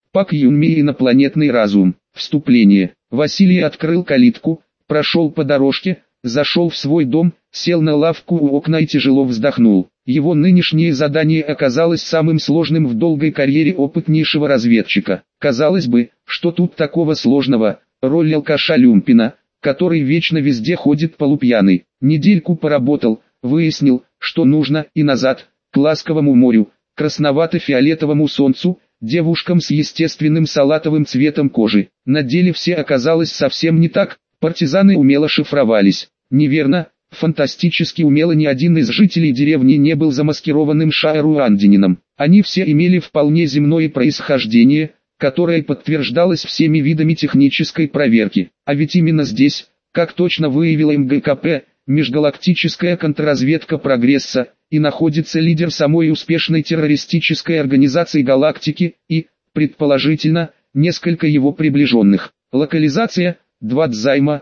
Пак Юнми и инопланетный разум. Вступление. Василий открыл калитку, прошел по дорожке, зашел в свой дом, сел на лавку у окна и тяжело вздохнул. Его нынешнее задание оказалось самым сложным в долгой карьере опытнейшего разведчика. Казалось бы, что тут такого сложного, роль алкаша Люмпина, который вечно везде ходит полупьяный. Недельку поработал, выяснил, что нужно, и назад, к ласковому морю, красновато-фиолетовому солнцу, девушкам с естественным салатовым цветом кожи. На деле все оказалось совсем не так, партизаны умело шифровались. Неверно, фантастически умело ни один из жителей деревни не был замаскированным шаэруандинином. Они все имели вполне земное происхождение, которое подтверждалось всеми видами технической проверки. А ведь именно здесь, как точно выявила МГКП, межгалактическая контрразведка прогресса, и находится лидер самой успешной террористической организации галактики и, предположительно, несколько его приближенных. Локализация – 2 дзайма,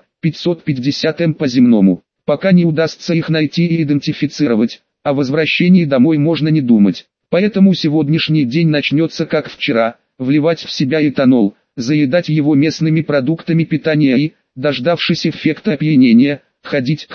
550 М по земному. Пока не удастся их найти и идентифицировать, о возвращении домой можно не думать. Поэтому сегодняшний день начнется как вчера, вливать в себя этанол, заедать его местными продуктами питания и, дождавшись эффекта опьянения, ходить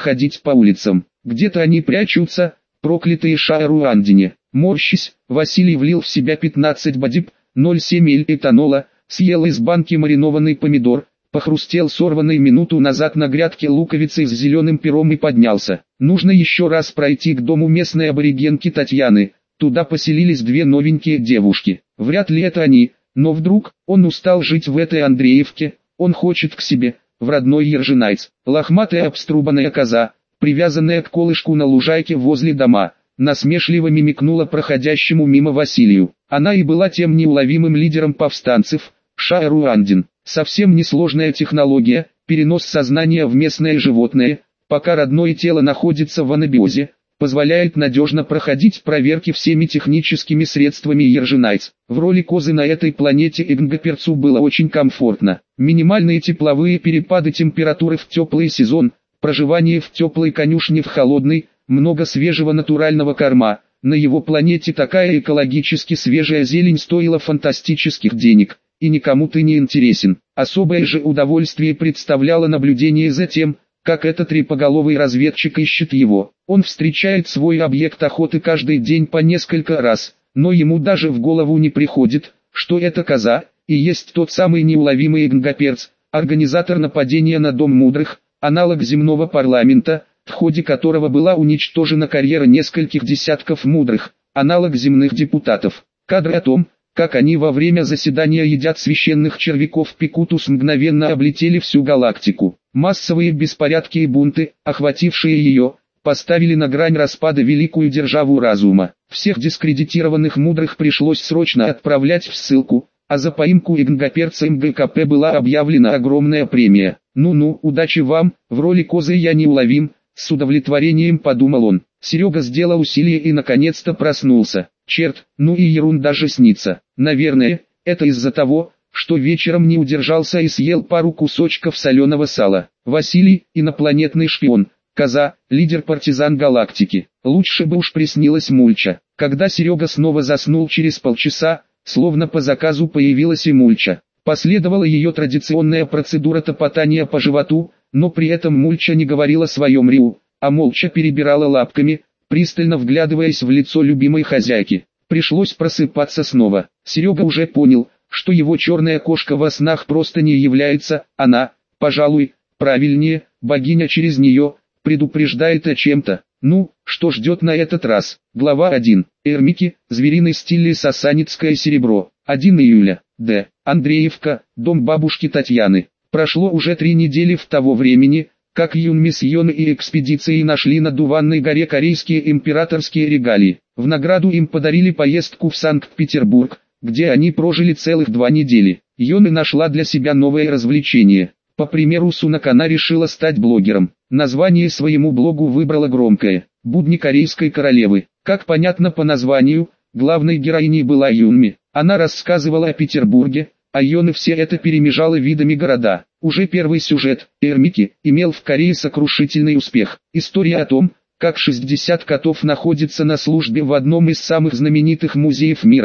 по улицам. Где-то они прячутся, проклятые шаэруандине. Морщись, Василий влил в себя 15 бадиб, 0,7 Л этанола, съел из банки маринованный помидор, похрустел сорванной минуту назад на грядке луковицей с зеленым пером и поднялся. Нужно еще раз пройти к дому местной аборигенки Татьяны. Туда поселились 2 новенькие девушки. Вряд ли это они, но вдруг, он устал жить в этой Андреевке, он хочет к себе, в родной Ержинайц. Лохматая обструбанная коза, привязанная к колышку на лужайке возле дома, насмешливо мимикнула проходящему мимо Василию. Она и была тем неуловимым лидером повстанцев, Шаэруандин. Совсем несложная технология, перенос сознания в местное животное, пока родное тело находится в анабиозе, позволяет надежно проходить проверки всеми техническими средствами Ержинайц. В роли козы на этой планете Игнгоперцу было очень комфортно. Минимальные тепловые перепады температуры в теплый сезон, проживание в теплой конюшне в холодный, много свежего натурального корма. На его планете такая экологически свежая зелень стоила фантастических денег, и никому ты не интересен. Особое же удовольствие представляло наблюдение за тем, как этот трепоголовый разведчик ищет его. Он встречает свой объект охоты каждый день по несколько раз, но ему даже в голову не приходит, что эта коза и есть тот самый неуловимый Игнгоперц, организатор нападения на Дом Мудрых, аналог земного парламента, в ходе которого была уничтожена карьера нескольких десятков мудрых, аналог земных депутатов. Кадры о том, как они во время заседания едят священных червяков Пикутус, мгновенно облетели всю галактику. Массовые беспорядки и бунты, охватившие ее, поставили на грань распада великую державу разума. Всех дискредитированных мудрых пришлось срочно отправлять в ссылку, а за поимку Игнгоперца МГКП была объявлена огромная премия. «Ну-ну, удачи вам, в роли козы я неуловим», с удовлетворением подумал он. Серега сделал усилие и наконец-то проснулся. Черт, ну и ерунда же снится. Наверное, это из-за того, что вечером не удержался и съел пару кусочков соленого сала. Василий, инопланетный шпион, коза, лидер партизан галактики. Лучше бы уж приснилась Мульча. Когда Серега снова заснул через полчаса, словно по заказу появилась и Мульча. Последовала ее традиционная процедура топотания по животу, но при этом Мульча не говорила о своем рю, а молча перебирала лапками, пристально вглядываясь в лицо любимой хозяйки. Пришлось просыпаться снова. Серега уже понял, что его черная кошка во снах просто не является, она, пожалуй, правильнее, богиня через нее, предупреждает о чем-то. Ну, что ждет на этот раз? Глава 1. Эрмики, звериный стиль Сасанитское серебро. 1 июля. Д. Андреевка, дом бабушки Татьяны. Прошло уже 3 недели в того времени, как Юнми с Йоной и экспедицией нашли на Дуванной горе корейские императорские регалии. В награду им подарили поездку в Санкт-Петербург, где они прожили целых 2 недели. Йоны нашла для себя новое развлечение. По примеру Сунак она решила стать блогером. Название своему блогу выбрала громкое «Будни корейской королевы». Как понятно по названию, главной героиней была Юнми. Она рассказывала о Петербурге, а Йоны все это перемежала видами города. Уже первый сюжет, Эрмики, имел в Корее сокрушительный успех. История о том, как 60 котов находятся на службе в одном из самых знаменитых музеев мира,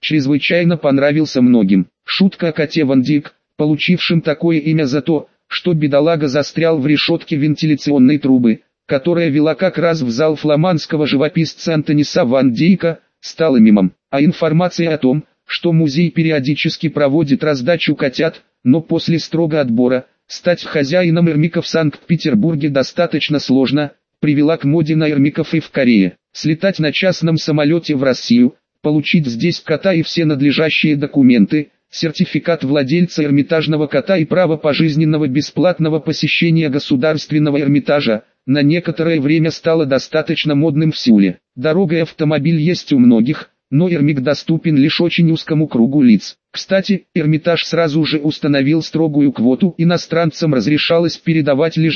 чрезвычайно понравился многим. Шутка о коте Ван Дик, получившем такое имя за то, что бедолага застрял в решетке вентиляционной трубы, которая вела как раз в зал фламандского живописца Антониса Ван Дейка, стала мемом. А информация о том, что музей периодически проводит раздачу котят, но после строго отбора, стать хозяином эрмика в Санкт-Петербурге достаточно сложно, привела к моде на эрмиков и в Корее. Слетать на частном самолете в Россию, получить здесь кота и все надлежащие документы, сертификат владельца Эрмитажного кота и право пожизненного бесплатного посещения государственного Эрмитажа, на некоторое время стало достаточно модным в Сеуле. Дорога и автомобиль есть у многих, но Эрмик доступен лишь очень узкому кругу лиц. Кстати, Эрмитаж сразу же установил строгую квоту, иностранцам разрешалось передавать лишь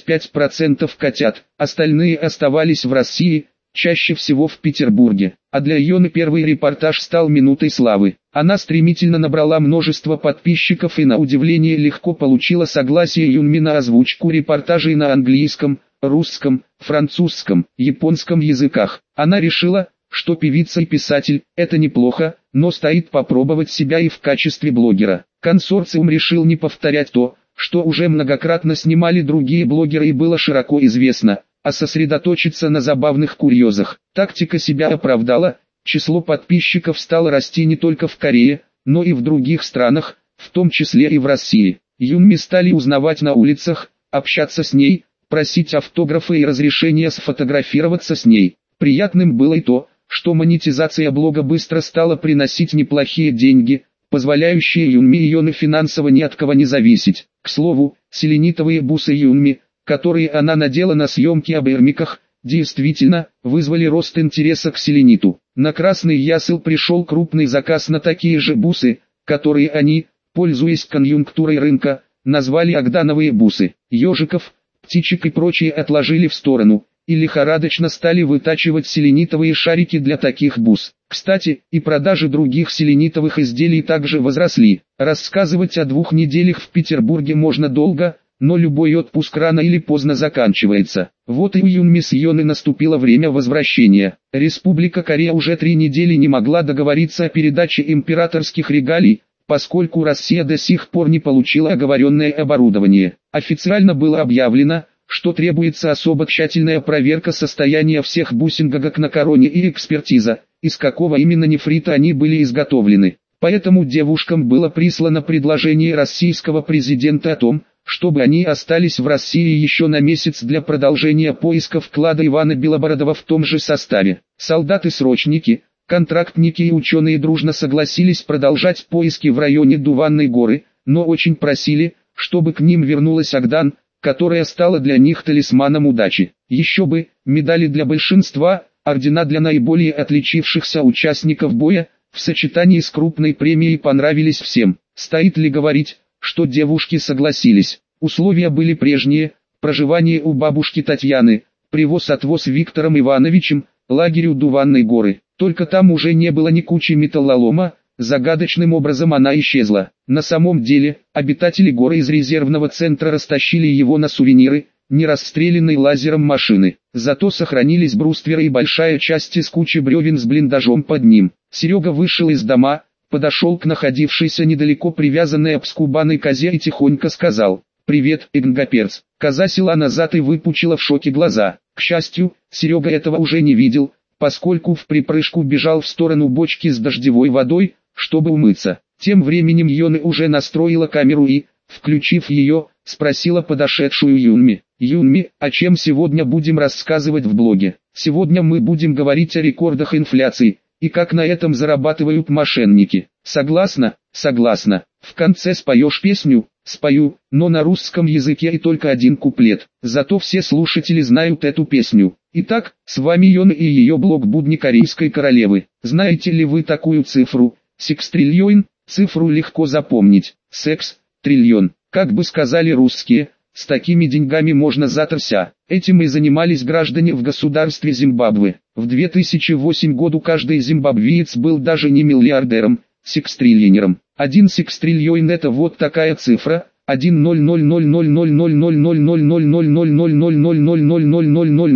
25% котят, остальные оставались в России, чаще всего в Петербурге. А для Йоны первый репортаж стал минутой славы. Она стремительно набрала множество подписчиков и на удивление легко получила согласие Юнми на озвучку репортажей на английском, русском, французском, японском языках. Она решила, что певица и писатель – это неплохо, но стоит попробовать себя и в качестве блогера. Консорциум решил не повторять то, что уже многократно снимали другие блогеры и было широко известно, а сосредоточиться на забавных курьезах. Тактика себя оправдала, число подписчиков стало расти не только в Корее, но и в других странах, в том числе и в России. Юнми стали узнавать на улицах, общаться с ней, просить автографы и разрешения сфотографироваться с ней. Приятным было и то, что монетизация блога быстро стала приносить неплохие деньги, позволяющие Юнми и Йоне финансово ни от кого не зависеть. К слову, селенитовые бусы Юнми, которые она надела на съемке об эрмиках, действительно, вызвали рост интереса к селениту. На Красный Ясел пришел крупный заказ на такие же бусы, которые они, пользуясь конъюнктурой рынка, назвали агдановые бусы. Ежиков, птичек и прочие отложили в сторону, и лихорадочно стали вытачивать селенитовые шарики для таких бус. Кстати, и продажи других селенитовых изделий также возросли. Рассказывать о 2 неделях в Петербурге можно долго, но любой отпуск рано или поздно заканчивается. Вот и у Юнми с Йоны наступило время возвращения. Республика Корея уже 3 недели не могла договориться о передаче императорских регалий, поскольку Россия до сих пор не получила оговоренное оборудование. Официально было объявлено, что требуется особо тщательная проверка состояния всех бусин гагак на короне и экспертиза, из какого именно нефрита они были изготовлены. Поэтому девушкам было прислано предложение российского президента о том, чтобы они остались в России еще на месяц для продолжения поисков клада Ивана Белобородова в том же составе. Солдаты-срочники, контрактники и ученые дружно согласились продолжать поиски в районе Дуванной горы, но очень просили, чтобы к ним вернулась Агдан, которая стала для них талисманом удачи. Еще бы, медали для большинства, ордена для наиболее отличившихся участников боя, в сочетании с крупной премией понравились всем. Стоит ли говорить, что девушки согласились? Условия были прежние: проживание у бабушки Татьяны, привоз-отвоз Виктором Ивановичем, лагерь у Дуванной горы. Только там уже не было ни кучи металлолома, загадочным образом она исчезла. На самом деле, обитатели горы из резервного центра растащили его на сувениры, не расстрелянной лазером машины. Зато сохранились брустверы и большая часть из кучи бревен с блиндажом под ним. Серега вышел из дома, подошел к находившейся недалеко привязанной обскубанной козе и тихонько сказал: «Привет, Игнгаперц». Коза села назад и выпучила в шоке глаза. К счастью, Серега этого уже не видел, поскольку в припрыжку бежал в сторону бочки с дождевой водой, чтобы умыться. Тем временем Йоны уже настроила камеру и, включив ее, спросила подошедшую Юнми: «Юнми, о чем сегодня будем рассказывать в блоге?» «Сегодня мы будем говорить о рекордах инфляции, и как на этом зарабатывают мошенники». «Согласна, согласна. В конце споешь песню?» «Спою, но на русском языке и только один куплет. Зато все слушатели знают эту песню». Итак, с вами Йона и ее блог «Будни корейской королевы». Знаете ли вы такую цифру? Секс-триллион. Цифру легко запомнить. Секс, триллион. Как бы сказали русские, с такими деньгами можно заторся. Этим и занимались граждане в государстве Зимбабве. В 2008 году каждый зимбабвиец был даже не миллиардером, секс-триллионером. 1 секс-триллион — это вот такая цифра. 1 0 0 0 0 0 0 0 0 0 0 0 0 0 0 0 0 0 0 0 0 0 0 0.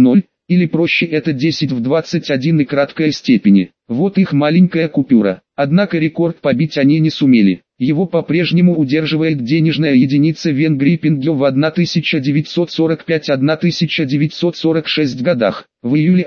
или проще это 10 в 21 и краткой степени. Вот их маленькая купюра. Однако рекорд побить они не сумели. Его по-прежнему удерживает денежная единица Венгрии пингё в 1945-1946 годах. В июле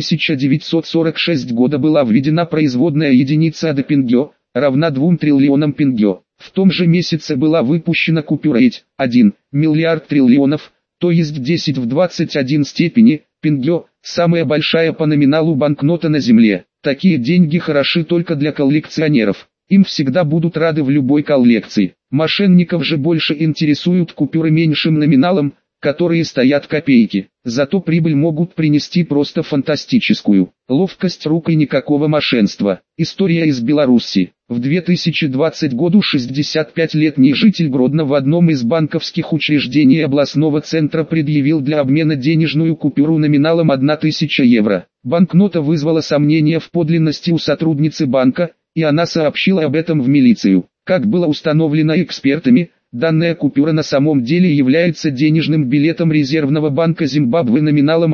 1946 года была введена производная единица АД пингё, равна 2 триллионам пингё. В том же месяце была выпущена купюра 1 миллиард триллионов, то есть 10 в 21 степени, пингё, самая большая по номиналу банкнота на Земле. Такие деньги хороши только для коллекционеров. Им всегда будут рады в любой коллекции. Мошенников же больше интересуют купюры меньшим номиналом, которые стоят копейки. Зато прибыль могут принести просто фантастическую. Ловкость рук и никакого мошенства. История из Беларуси. В 2020 году 65-летний житель Гродно в одном из банковских учреждений областного центра предъявил для обмена денежную купюру номиналом 1000 евро. Банкнота вызвала сомнения в подлинности у сотрудницы банка, и она сообщила об этом в милицию. Как было установлено экспертами, данная купюра на самом деле является денежным билетом Резервного банка Зимбабве номиналом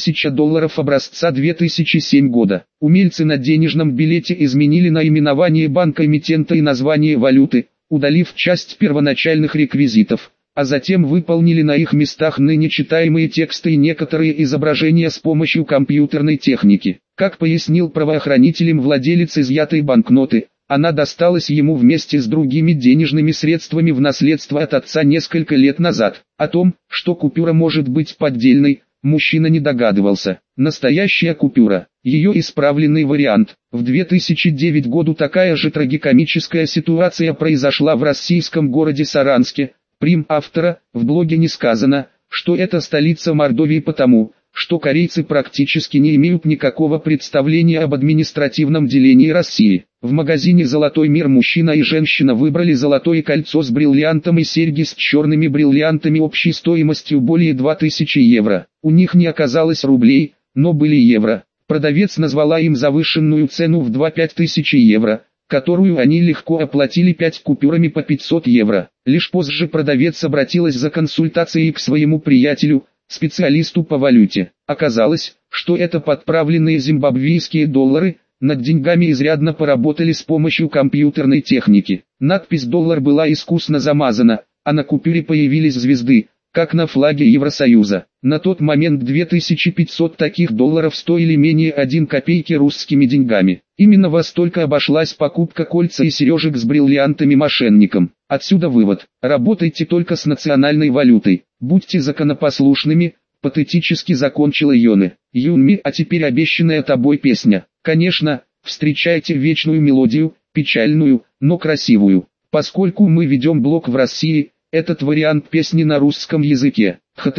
$1000 образца 2007 года. Умельцы на денежном билете изменили наименование банка-эмитента и название валюты, удалив часть первоначальных реквизитов, а затем выполнили на их местах ныне читаемые тексты и некоторые изображения с помощью компьютерной техники. Как пояснил правоохранителям владелец изъятой банкноты, она досталась ему вместе с другими денежными средствами в наследство от отца несколько лет назад. О том, что купюра может быть поддельной, мужчина не догадывался. Настоящая купюра, ее исправленный вариант. В 2009 году такая же трагикомическая ситуация произошла в российском городе Саранске. Прим автора, в блоге не сказано, что это столица Мордовии потому, что корейцы практически не имеют никакого представления об административном делении России. В магазине «Золотой мир» мужчина и женщина выбрали золотое кольцо с бриллиантом и серьги с черными бриллиантами общей стоимостью более 2000 евро. У них не оказалось рублей, но были евро. Продавец назвала им завышенную цену в 2-5000 евро, которую они легко оплатили 5 купюрами по 500 евро. Лишь позже продавец обратилась за консультацией к своему приятелю, специалисту по валюте. Оказалось, что это подправленные зимбабвийские доллары. Над деньгами изрядно поработали с помощью компьютерной техники. Надпись «Доллар» была искусно замазана, а на купюре появились звезды, как на флаге Евросоюза. На тот момент 2500 таких долларов стоили менее 1 копейки русскими деньгами. Именно во столько обошлась покупка кольца и сережек с бриллиантами мошенникам. Отсюда вывод: работайте только с национальной валютой, будьте законопослушными, патетически закончила Йоне. Юнми, а теперь обещанная тобой песня. Конечно, встречайте вечную мелодию, печальную, но красивую. Поскольку мы ведем блог в России, этот вариант песни на русском языке.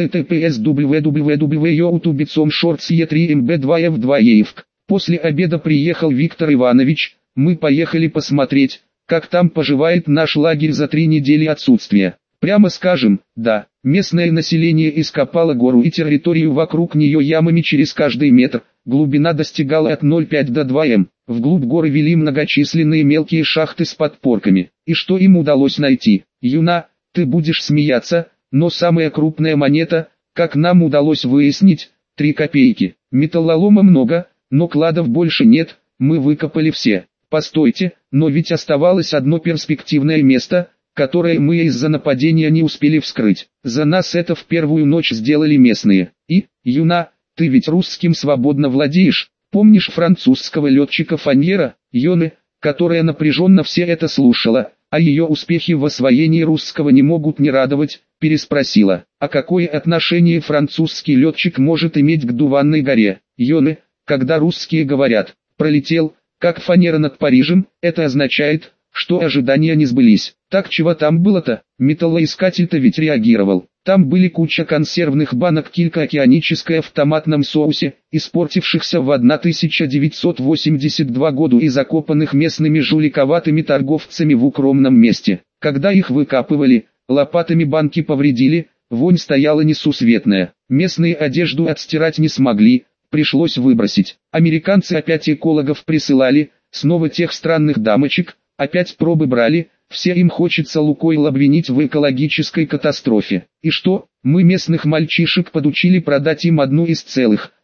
https://youtube.com/shorts-e3mb2f2eifk. После обеда приехал Виктор Иванович, мы поехали посмотреть, как там поживает наш лагерь за 3 недели отсутствия. Прямо скажем, да, местное население ископало гору и территорию вокруг нее ямами через каждый метр, глубина достигала от 0,5 до 2 м. Вглубь горы вели многочисленные мелкие шахты с подпорками. И что им удалось найти? Юна, ты будешь смеяться, но самая крупная монета, как нам удалось выяснить, 3 копейки. Металлолома много, но кладов больше нет, мы выкопали все. Постойте, но ведь оставалось одно перспективное место, которое мы из-за нападения не успели вскрыть. За нас это в первую ночь сделали местные. И, Юна, ты ведь русским свободно владеешь. Помнишь французского летчика Фаньера, Йоне, которая напряженно все это слушала, а ее успехи в освоении русского не могут не радовать, переспросила. А какое отношение французский летчик может иметь к Дуванной горе? Йоне, когда русские говорят «пролетел», как Фанера над Парижем, это означает, что ожидания не сбылись. Так чего там было-то? Металлоискатель-то ведь реагировал. Там были куча консервных банок килька океаническая в томатном соусе, испортившихся в 1982 году и закопанных местными жуликоватыми торговцами в укромном месте. Когда их выкапывали, лопатами банки повредили, вонь стояла несусветная. Местные одежду отстирать не смогли, пришлось выбросить. Американцы опять экологов присылали, снова тех странных дамочек, опять пробы брали. Все им хочется Лукойл обвинить в экологической катастрофе. И что, мы местных мальчишек подучили продать им одну из целых,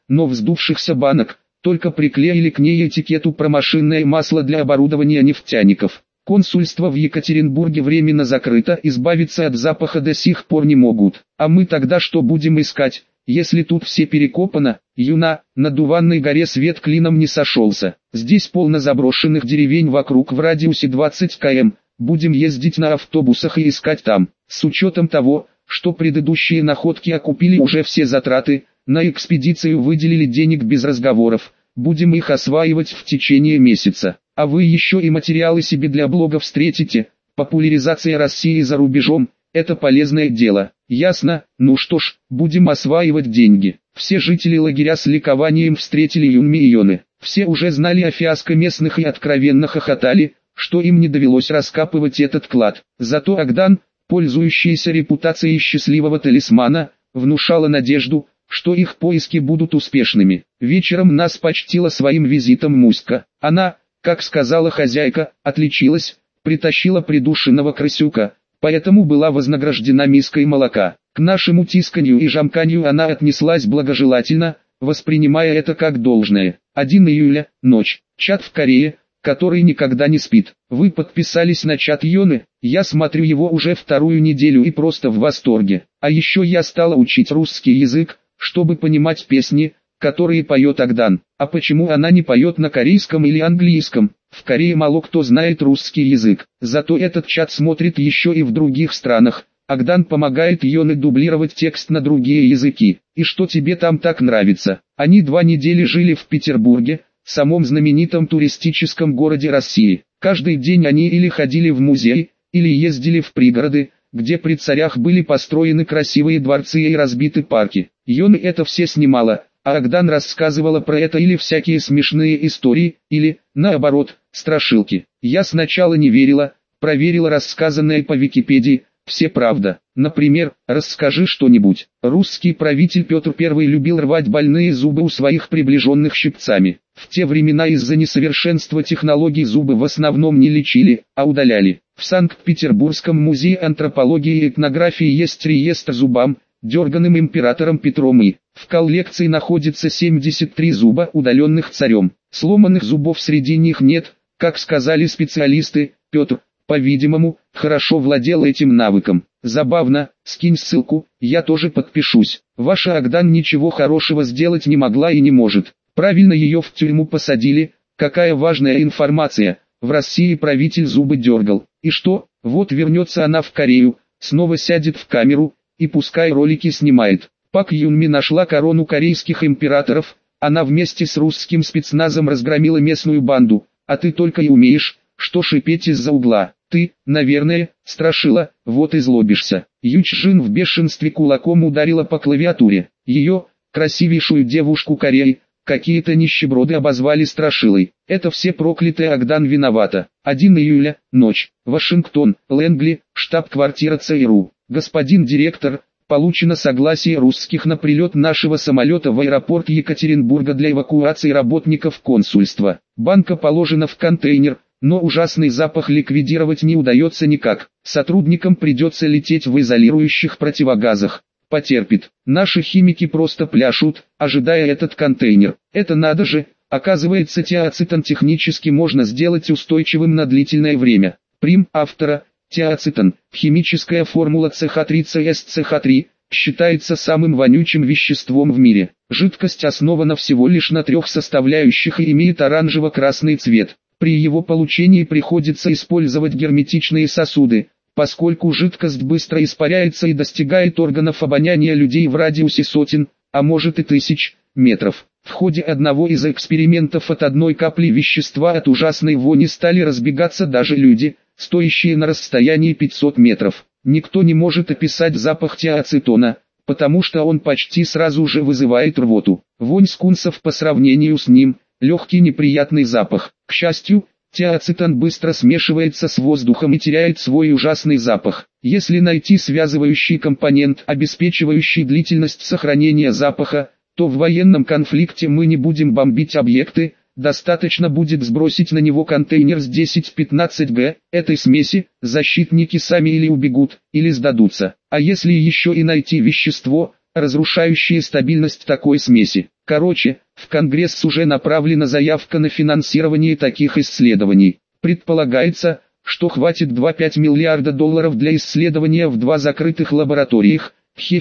но вздувшихся банок, только приклеили к ней этикету «Промышленное масло для оборудования нефтяников». Консульство в Екатеринбурге временно закрыто, избавиться от запаха до сих пор не могут. А мы тогда что будем искать, если тут все перекопано? Юна, на Дуванной горе свет клином не сошелся. Здесь полно заброшенных деревень вокруг в радиусе 20 км. Будем ездить на автобусах и искать там. С учетом того, что предыдущие находки окупили уже все затраты, на экспедицию выделили денег без разговоров. Будем их осваивать в течение месяца. А вы еще и материалы себе для блога встретите. Популяризация России за рубежом – это полезное дело. Ясно? Ну что ж, будем осваивать деньги. Все жители лагеря с ликованием встретили Юнми и Йоны. Все уже знали о фиаско местных и откровенно хохотали, что им не довелось раскапывать этот клад. Зато Агдан, пользующийся репутацией счастливого талисмана, внушала надежду, что их поиски будут успешными. Вечером нас почтила своим визитом Муська. Она, как сказала хозяйка, отличилась, притащила придушенного крысюка, поэтому была вознаграждена миской молока. К нашему тисканью и жамканью она отнеслась благожелательно, воспринимая это как должное. 1 июля, ночь. Чат в Корее, который никогда не спит. Вы подписались на чат Йоны? Я смотрю его уже 2-ю неделю и просто в восторге. А еще я стала учить русский язык, чтобы понимать песни, которые поет Агдан. А почему она не поет на корейском или английском? В Корее мало кто знает русский язык. Зато этот чат смотрит еще и в других странах. Агдан помогает Йоне дублировать текст на другие языки. И что тебе там так нравится? Они 2 недели жили в Петербурге, самом знаменитом туристическом городе России. Каждый день они или ходили в музей, или ездили в пригороды, где при царях были построены красивые дворцы и разбиты парки. Йона это все снимала, а Агдан рассказывала про это или всякие смешные истории, или, наоборот, страшилки. Я сначала не верила, проверила рассказанное по Википедии, все правда. Например, расскажи что-нибудь. Русский правитель Петр I любил рвать больные зубы у своих приближенных щипцами. В те времена из-за несовершенства технологий зубы в основном не лечили, а удаляли. В Санкт-Петербургском музее антропологии и этнографии есть реестр зубам, дерганым императором Петром I. В коллекции находится 73 зуба, удаленных царем. Сломанных зубов среди них нет, как сказали специалисты. Петр, по-видимому, хорошо владел этим навыком. Забавно, скинь ссылку, я тоже подпишусь. Ваша Агдан ничего хорошего сделать не могла и не может. Правильно ее в тюрьму посадили, какая важная информация. В России правитель зубы дергал. И что, вот вернется она в Корею, снова сядет в камеру, и пускай ролики снимает. Пак Юнми нашла корону корейских императоров, она вместе с русским спецназом разгромила местную банду, а ты только и умеешь, что шипеть из-за угла. Ты, наверное, страшила, вот и злобишься. Ючжин в бешенстве кулаком ударила по клавиатуре. Ее, красивейшую девушку Кореи, какие-то нищеброды обозвали страшилой. Это все проклятая Агдан виновата. 1 июля, ночь. Вашингтон, Лэнгли, штаб-квартира ЦРУ. Господин директор, получено согласие русских на прилет нашего самолета в аэропорт Екатеринбурга для эвакуации работников консульства. Банка положена в контейнер, но ужасный запах ликвидировать не удается никак. Сотрудникам придется лететь в изолирующих противогазах. Потерпит. Наши химики просто пляшут, ожидая этот контейнер. Это надо же, оказывается тиацетан технически можно сделать устойчивым на длительное время. Прим автора, тиацетан, химическая формула CH3CSCH3, считается самым вонючим веществом в мире. Жидкость основана всего лишь на 3 составляющих и имеет оранжево-красный цвет. При его получении приходится использовать герметичные сосуды, поскольку жидкость быстро испаряется и достигает органов обоняния людей в радиусе сотен, а может и тысяч, метров. В ходе одного из экспериментов от одной капли вещества от ужасной вони стали разбегаться даже люди, стоящие на расстоянии 500 метров. Никто не может описать запах тиацетона, потому что он почти сразу же вызывает рвоту. Вонь скунсов по сравнению с ним – легкий неприятный запах. К счастью, тиацетан быстро смешивается с воздухом и теряет свой ужасный запах. Если найти связывающий компонент, обеспечивающий длительность сохранения запаха, то в военном конфликте мы не будем бомбить объекты, достаточно будет сбросить на него контейнер с 10-15 г. этой смеси, защитники сами или убегут, или сдадутся. А если еще и найти вещество, разрушающее стабильность такой смеси? Короче, в Конгресс уже направлена заявка на финансирование таких исследований. Предполагается, что хватит 2,5 миллиарда долларов для исследования в 2 закрытых лабораториях,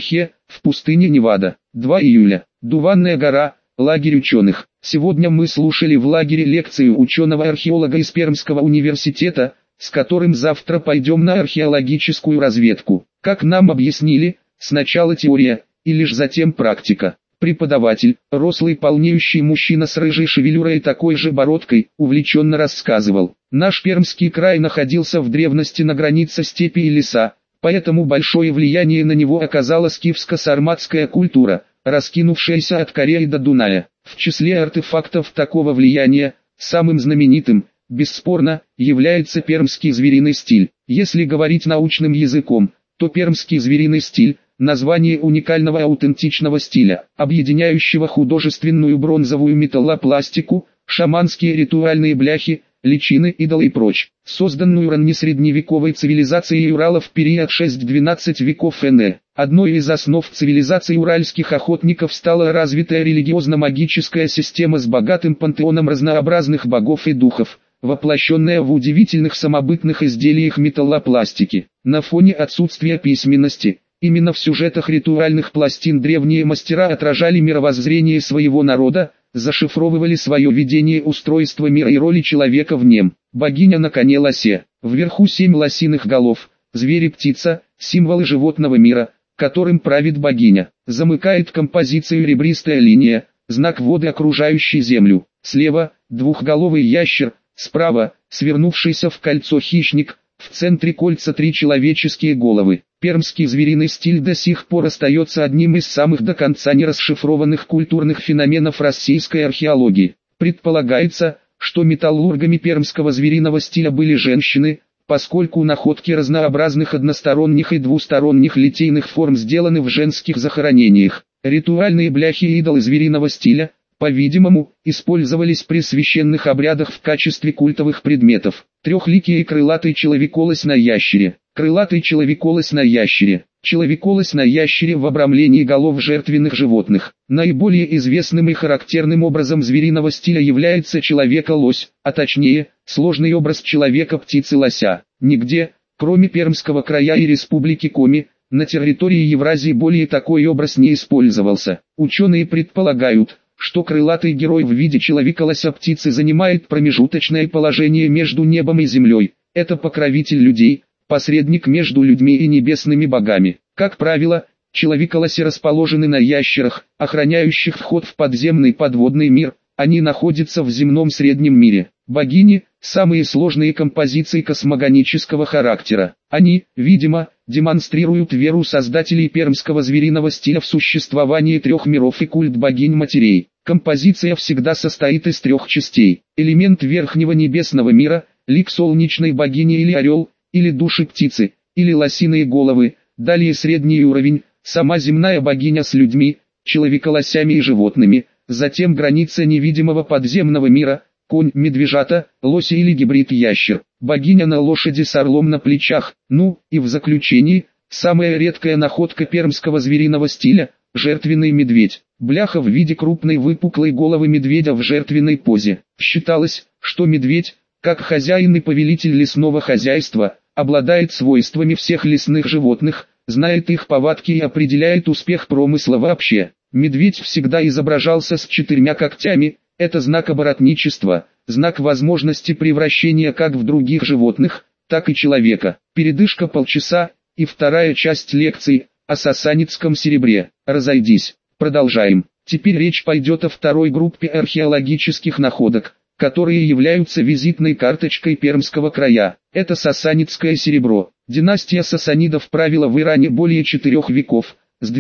в пустыне Невада. 2 июля. Дуванная гора, лагерь ученых. Сегодня мы слушали в лагере лекцию ученого-археолога из Пермского университета, с которым завтра пойдем на археологическую разведку. Как нам объяснили, сначала теория, и лишь затем практика. Преподаватель, рослый полнеющий мужчина с рыжей шевелюрой и такой же бородкой, увлеченно рассказывал. Наш Пермский край находился в древности на границе степи и леса, поэтому большое влияние на него оказала скифско-сарматская культура, раскинувшаяся от Кореи до Дуная. В числе артефактов такого влияния, самым знаменитым, бесспорно, является пермский звериный стиль. Если говорить научным языком, то пермский звериный стиль – название уникального аутентичного стиля, объединяющего художественную бронзовую металлопластику, шаманские ритуальные бляхи, личины, идолы и прочь, созданную раннесредневековой цивилизацией Урала в период 6-12 веков н.э. Одной из основ цивилизации уральских охотников стала развитая религиозно-магическая система с богатым пантеоном разнообразных богов и духов, воплощенная в удивительных самобытных изделиях металлопластики. На фоне отсутствия письменности, именно в сюжетах ритуальных пластин древние мастера отражали мировоззрение своего народа, зашифровывали свое видение устройства мира и роли человека в нем. Богиня на коне-лосе, вверху 7 лосиных голов, звери птица, символы животного мира, которым правит богиня. Замыкает композицию ребристая линия, знак воды, окружающей землю. Слева – двухголовый ящер, справа – свернувшийся в кольцо хищник, в центре кольца 3 человеческие головы. Пермский звериный стиль до сих пор остается одним из самых до конца не расшифрованных культурных феноменов российской археологии. Предполагается, что металлургами пермского звериного стиля были женщины, поскольку находки разнообразных односторонних и двусторонних литейных форм сделаны в женских захоронениях. Ритуальные бляхи и идолы звериного стиля, по-видимому, использовались при священных обрядах в качестве культовых предметов. Трехликий и крылатый человеколось на ящере. Крылатый человеколось на ящере. Человеколось на ящере в обрамлении голов жертвенных животных. Наиболее известным и характерным образом звериного стиля является человека-лось, а точнее, сложный образ человека-птицы-лося. Нигде, кроме Пермского края и Республики Коми, на территории Евразии более такой образ не использовался. Ученые предполагают, что крылатый герой в виде человека-лося-птицы занимает промежуточное положение между небом и землей. Это покровитель людей, посредник между людьми и небесными богами. Как правило, человека-лоси расположены на ящерах, охраняющих вход в подземный подводный мир, они находятся в земном среднем мире. Богини – самые сложные композиции космогонического характера. Они, видимо, демонстрируют веру создателей пермского звериного стиля в существование 3 миров и культ богинь-матерей. Композиция всегда состоит из 3 частей. Элемент верхнего небесного мира, лик солнечной богини или орел, или души птицы, или лосиные головы, далее средний уровень, сама земная богиня с людьми, человеколосями и животными, затем граница невидимого подземного мира, конь, медвежата, лоси или гибрид-ящер, богиня на лошади с орлом на плечах. Ну, и в заключении, самая редкая находка пермского звериного стиля – жертвенный медведь. Бляха в виде крупной выпуклой головы медведя в жертвенной позе. Считалось, что медведь, как хозяин и повелитель лесного хозяйства, обладает свойствами всех лесных животных, знает их повадки и определяет успех промысла вообще. Медведь всегда изображался с 4 когтями, это знак оборотничества, знак возможности превращения как в других животных, так и человека. Передышка полчаса, и вторая часть лекции о сасанидском серебре. Разойдись. Продолжаем. Теперь речь пойдет о второй группе археологических находок, которые являются визитной карточкой Пермского края. Это сасанидское серебро. Династия сасанидов правила в Иране более 4 веков, с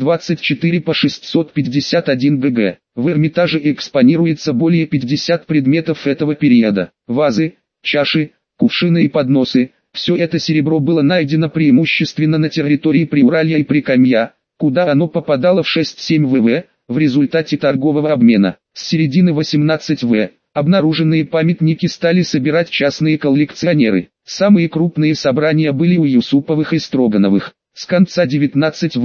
224 по 651 г. В Эрмитаже экспонируется более 50 предметов этого периода. Вазы, чаши, кувшины и подносы. Все это серебро было найдено преимущественно на территории Приуралья и Прикамья, куда оно попадало в 6-7 ВВ, в результате торгового обмена. С середины 18 В. Обнаруженные памятники стали собирать частные коллекционеры. Самые крупные собрания были у Юсуповых и Строгановых. С конца 19 В.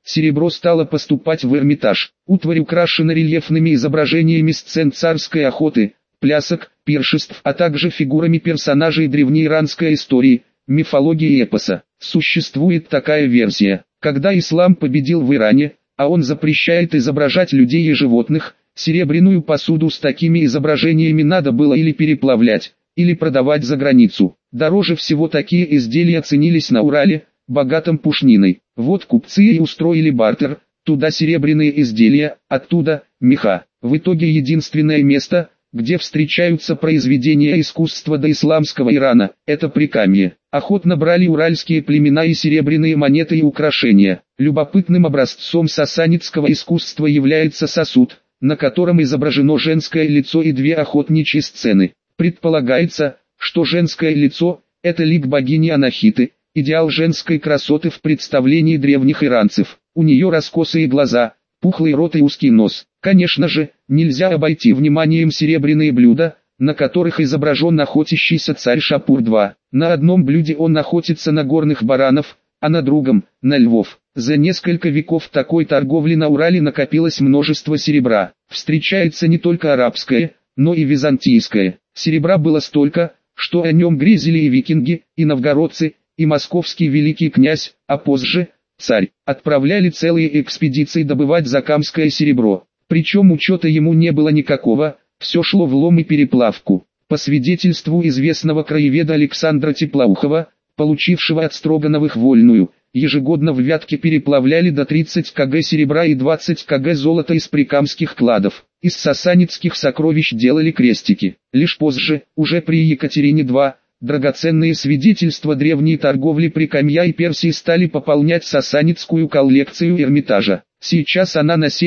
серебро стало поступать в Эрмитаж. Утварь украшена рельефными изображениями сцен царской охоты, плясок, пиршеств, а также фигурами персонажей древнеиранской истории, мифологии и эпоса. Существует такая версия: когда ислам победил в Иране, а он запрещает изображать людей и животных, серебряную посуду с такими изображениями надо было или переплавлять, или продавать за границу. Дороже всего такие изделия ценились на Урале, богатом пушниной. Вот купцы и устроили бартер, туда серебряные изделия, оттуда меха. В итоге единственное место, где встречаются произведения искусства доисламского Ирана, это Прикамье. Охотно брали уральские племена и серебряные монеты и украшения. Любопытным образцом сасанидского искусства является сосуд, на котором изображено женское лицо и две охотничьи сцены. Предполагается, что женское лицо – это лик богини Анахиты, идеал женской красоты в представлении древних иранцев. У нее раскосые глаза, пухлый рот и узкий нос. Конечно же, нельзя обойти вниманием серебряные блюда, на которых изображен охотящийся царь Шапур-2. На одном блюде он охотится на горных баранов, а на другом – на львов. За несколько веков такой торговли на Урале накопилось множество серебра. Встречается не только арабское, но и византийское. Серебра было столько, что о нем грезили и викинги, и новгородцы, и московский великий князь, а позже – царь. Отправляли целые экспедиции добывать закамское серебро. Причем учета ему не было никакого, все шло в лом и переплавку. По свидетельству известного краеведа Александра Теплоухова, получившего от Строгановых вольную, ежегодно в Вятке переплавляли до 30 кг серебра и 20 кг золота из прикамских кладов. Из сасанидских сокровищ делали крестики. Лишь позже, уже при Екатерине II, драгоценные свидетельства древней торговли Прикамья и Персии стали пополнять сасанидскую коллекцию Эрмитажа. Сейчас она на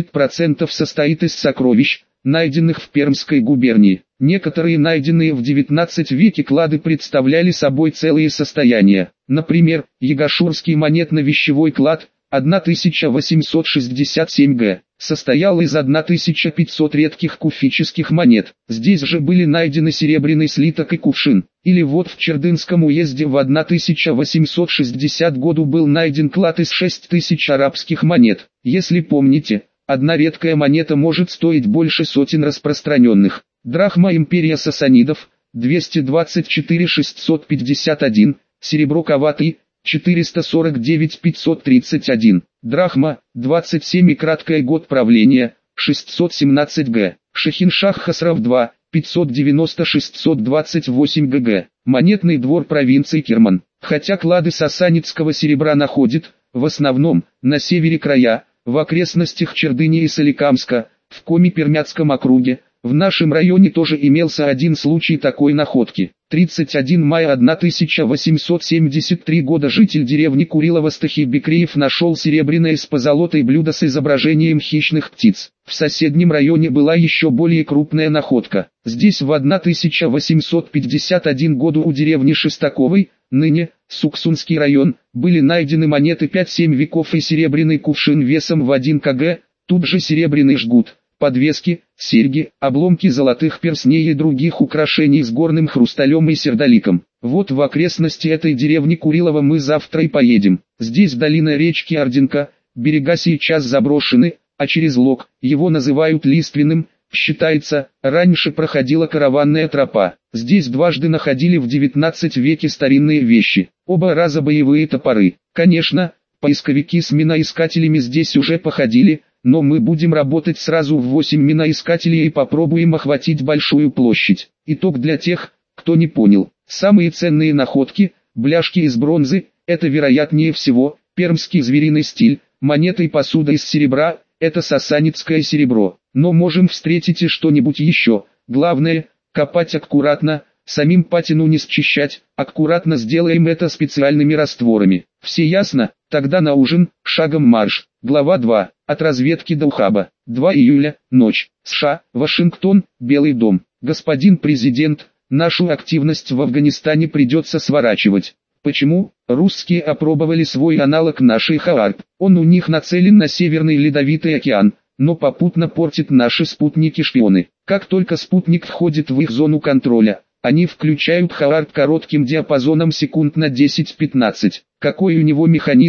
70% состоит из сокровищ, найденных в Пермской губернии. Некоторые найденные в XIX веке клады представляли собой целые состояния. Например, Ягошурский монетно-вещевой клад, 1867 г, состоял из 1500 редких куфических монет. Здесь же были найдены серебряный слиток и кувшин. Или вот в Чердынском уезде в 1860 году был найден клад из 6000 арабских монет. Если помните, одна редкая монета может стоить больше сотен распространенных. Драхма империя сасанидов, 224 651, серебро коватый, 449 531, драхма, 27 и краткое год правления, 617 г, Шахиншах Хасрав 2, 590 628 гг, монетный двор провинции Керман. Хотя клады сасанидского серебра находят, в основном, на севере края, в окрестностях Чердыни и Соликамска, в Коми-Пермяцком округе, в нашем районе тоже имелся один случай такой находки. 31 мая 1873 года житель деревни Курилова Стахи Бекреев нашел серебряное с позолотой блюдо с изображением хищных птиц. В соседнем районе была еще более крупная находка. Здесь в 1851 году у деревни Шестаковой, ныне Суксунский район, были найдены монеты 5-7 веков и серебряный кувшин весом в 1 кг, тут же серебряный жгут, подвески, серьги, обломки золотых перстней и других украшений с горным хрусталем и сердоликом. Вот в окрестности этой деревни Курилова мы завтра и поедем. Здесь долина речки Орденка, берега сейчас заброшены, а через лог, его называют Лиственным, считается, раньше проходила караванная тропа. Здесь дважды находили в 19 веке старинные вещи, оба раза боевые топоры. Конечно, поисковики с миноискателями здесь уже походили, но мы будем работать сразу в 8 миноискателей и попробуем охватить большую площадь. Итог для тех, кто не понял. Самые ценные находки, бляшки из бронзы, это вероятнее всего, пермский звериный стиль, монеты и посуда из серебра, это сасанидское серебро. Но можем встретить и что-нибудь еще. Главное, копать аккуратно, самим патину не счищать, аккуратно сделаем это специальными растворами. Все ясно? Тогда на ужин, шагом марш. Глава 2. От разведки до ухаба. 2 июля, ночь. США, Вашингтон, Белый дом. Господин президент, нашу активность в Афганистане придется сворачивать. Почему? Русские опробовали свой аналог нашей ХААРП. Он у них нацелен на Северный Ледовитый океан, но попутно портит наши спутники-шпионы. Как только спутник входит в их зону контроля, они включают ХААРП коротким диапазоном секунд на 10-15. Какой у него механизм?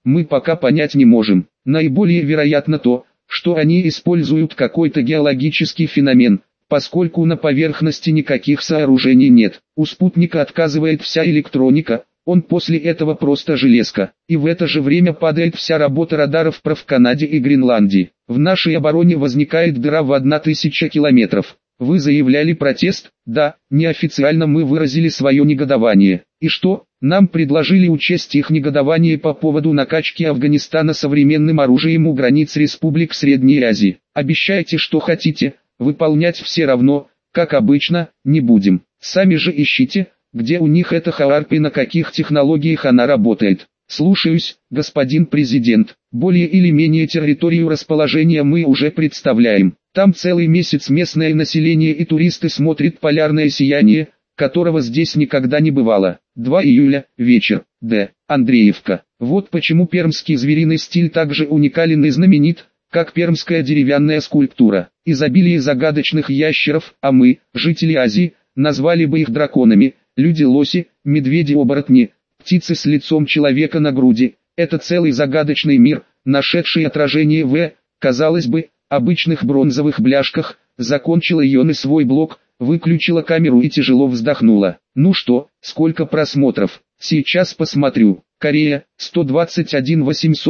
мы пока понять не можем. Наиболее вероятно то, что они используют какой-то геологический феномен, поскольку на поверхности никаких сооружений нет. У спутника отказывает вся электроника, он после этого просто железка. И в это же время падает вся работа радаров в Канаде и Гренландии. В нашей обороне возникает дыра в 1000 километров. Вы заявляли протест? Да, неофициально мы выразили свое негодование. И что? Нам предложили учесть их негодование по поводу накачки Афганистана современным оружием у границ республик Средней Азии. Обещайте, что хотите, выполнять все равно, как обычно, не будем. Сами же ищите, где у них эта ХААРП и на каких технологиях она работает. Слушаюсь, господин президент. Более или менее территорию расположения мы уже представляем. Там целый месяц местное население и туристы смотрят полярное сияние, которого здесь никогда не бывало. 2 июля, вечер, Д. Андреевка. Вот почему пермский звериный стиль также уникален и знаменит, как пермская деревянная скульптура. Изобилие загадочных ящеров, а мы, жители Азии, назвали бы их драконами, люди-лоси, медведи-оборотни, птицы с лицом человека на груди. Это целый загадочный мир, нашедший отражение в, казалось бы, обычных бронзовых бляшках. Закончила Йоны свой блог, выключила камеру и тяжело вздохнула. Ну что, сколько просмотров? Сейчас посмотрю. Корея, 121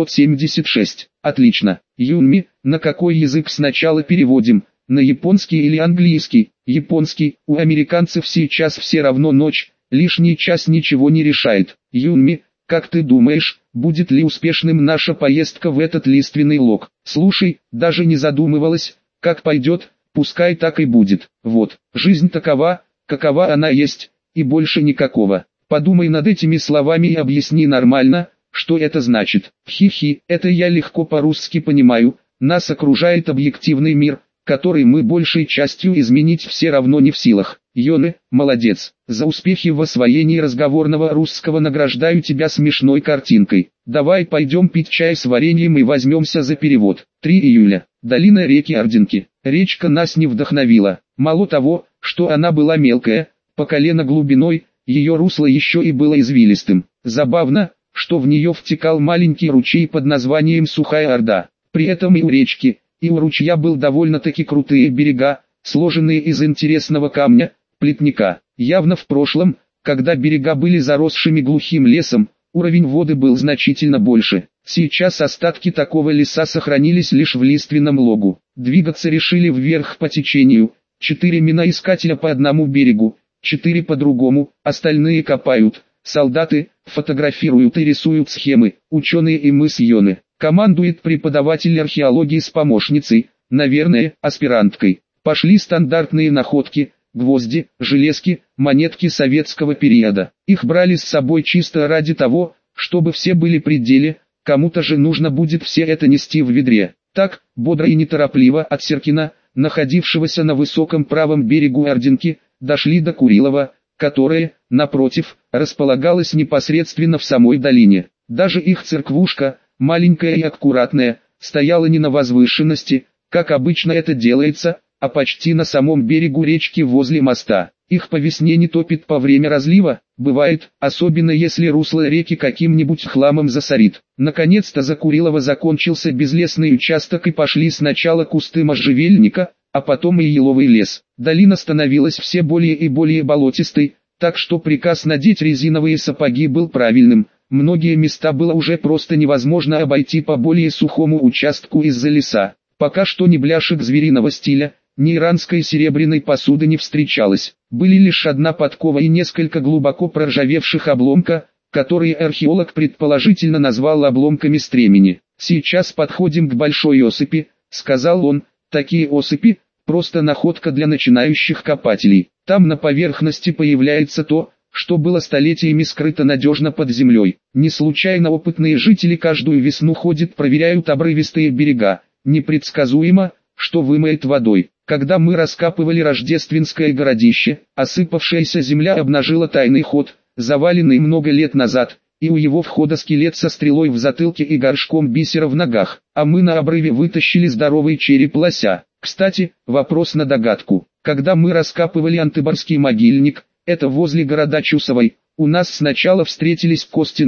876. Отлично. Юнми, на какой язык сначала переводим? На японский или английский? Японский. У американцев сейчас все равно ночь, лишний час ничего не решает. Юнми, как ты думаешь, будет ли успешным наша поездка в этот лиственный лог? Слушай, даже не задумывалась, как пойдет, пускай так и будет. Вот, жизнь такова, какова она есть, и больше никакого. Подумай над этими словами и объясни нормально, что это значит. Хи-хи, это я легко по-русски понимаю, нас окружает объективный мир, который мы большей частью изменить все равно не в силах. Йоны, молодец. За успехи в освоении разговорного русского награждаю тебя смешной картинкой. Давай пойдем пить чай с вареньем и возьмемся за перевод. 3 июля. Долина реки Ординки. Речка нас не вдохновила. Мало того, что она была мелкая, по колено глубиной, ее русло еще и было извилистым. Забавно, что в нее втекал маленький ручей под названием Сухая Орда. При этом и у речки, и у ручья был довольно-таки крутые берега, сложенные из интересного камня, плетника. Явно в прошлом, когда берега были заросшими глухим лесом, уровень воды был значительно больше. Сейчас остатки такого леса сохранились лишь в лиственном логу. Двигаться решили вверх по течению. 4 миноискателя по одному берегу, 4 по другому, остальные копают. Солдаты фотографируют и рисуют схемы, ученые и мы с Йоны. Командует преподаватель археологии с помощницей, наверное, аспиранткой. Пошли стандартные находки, гвозди, железки, монетки советского периода. Их брали с собой чисто ради того, чтобы все были при деле, кому-то же нужно будет все это нести в ведре. Так, бодро и неторопливо от Серкина, находившегося на высоком правом берегу Ординки, дошли до Курилова, которое, напротив, располагалось непосредственно в самой долине. Даже их церквушка, маленькая и аккуратная, стояла не на возвышенности, как обычно это делается, а почти на самом берегу речки возле моста. Их по весне не топит по время разлива, бывает, особенно если русло реки каким-нибудь хламом засорит. Наконец-то за Курилова закончился безлесный участок и пошли сначала кусты можжевельника, а потом и еловый лес. Долина становилась все более и более болотистой, так что приказ надеть резиновые сапоги был правильным. Многие места было уже просто невозможно обойти по более сухому участку из-за леса. Пока что ни бляшек звериного стиля, ни иранской серебряной посуды не встречалось. Были лишь одна подкова и несколько глубоко проржавевших обломка, которые археолог предположительно назвал обломками стремени. «Сейчас подходим к большой осыпи», — сказал он. «Такие осыпи — просто находка для начинающих копателей. Там на поверхности появляется то, что было столетиями скрыто надежно под землей. Не случайно опытные жители каждую весну ходят, проверяют обрывистые берега. Непредсказуемо, что вымоет водой. Когда мы раскапывали рождественское городище, осыпавшаяся земля обнажила тайный ход, заваленный много лет назад, и у его входа скелет со стрелой в затылке и горшком бисера в ногах, а мы на обрыве вытащили здоровый череп лося. Кстати, вопрос на догадку. Когда мы раскапывали Антыборский могильник, это возле города Чусовой, у нас сначала встретились кости ног,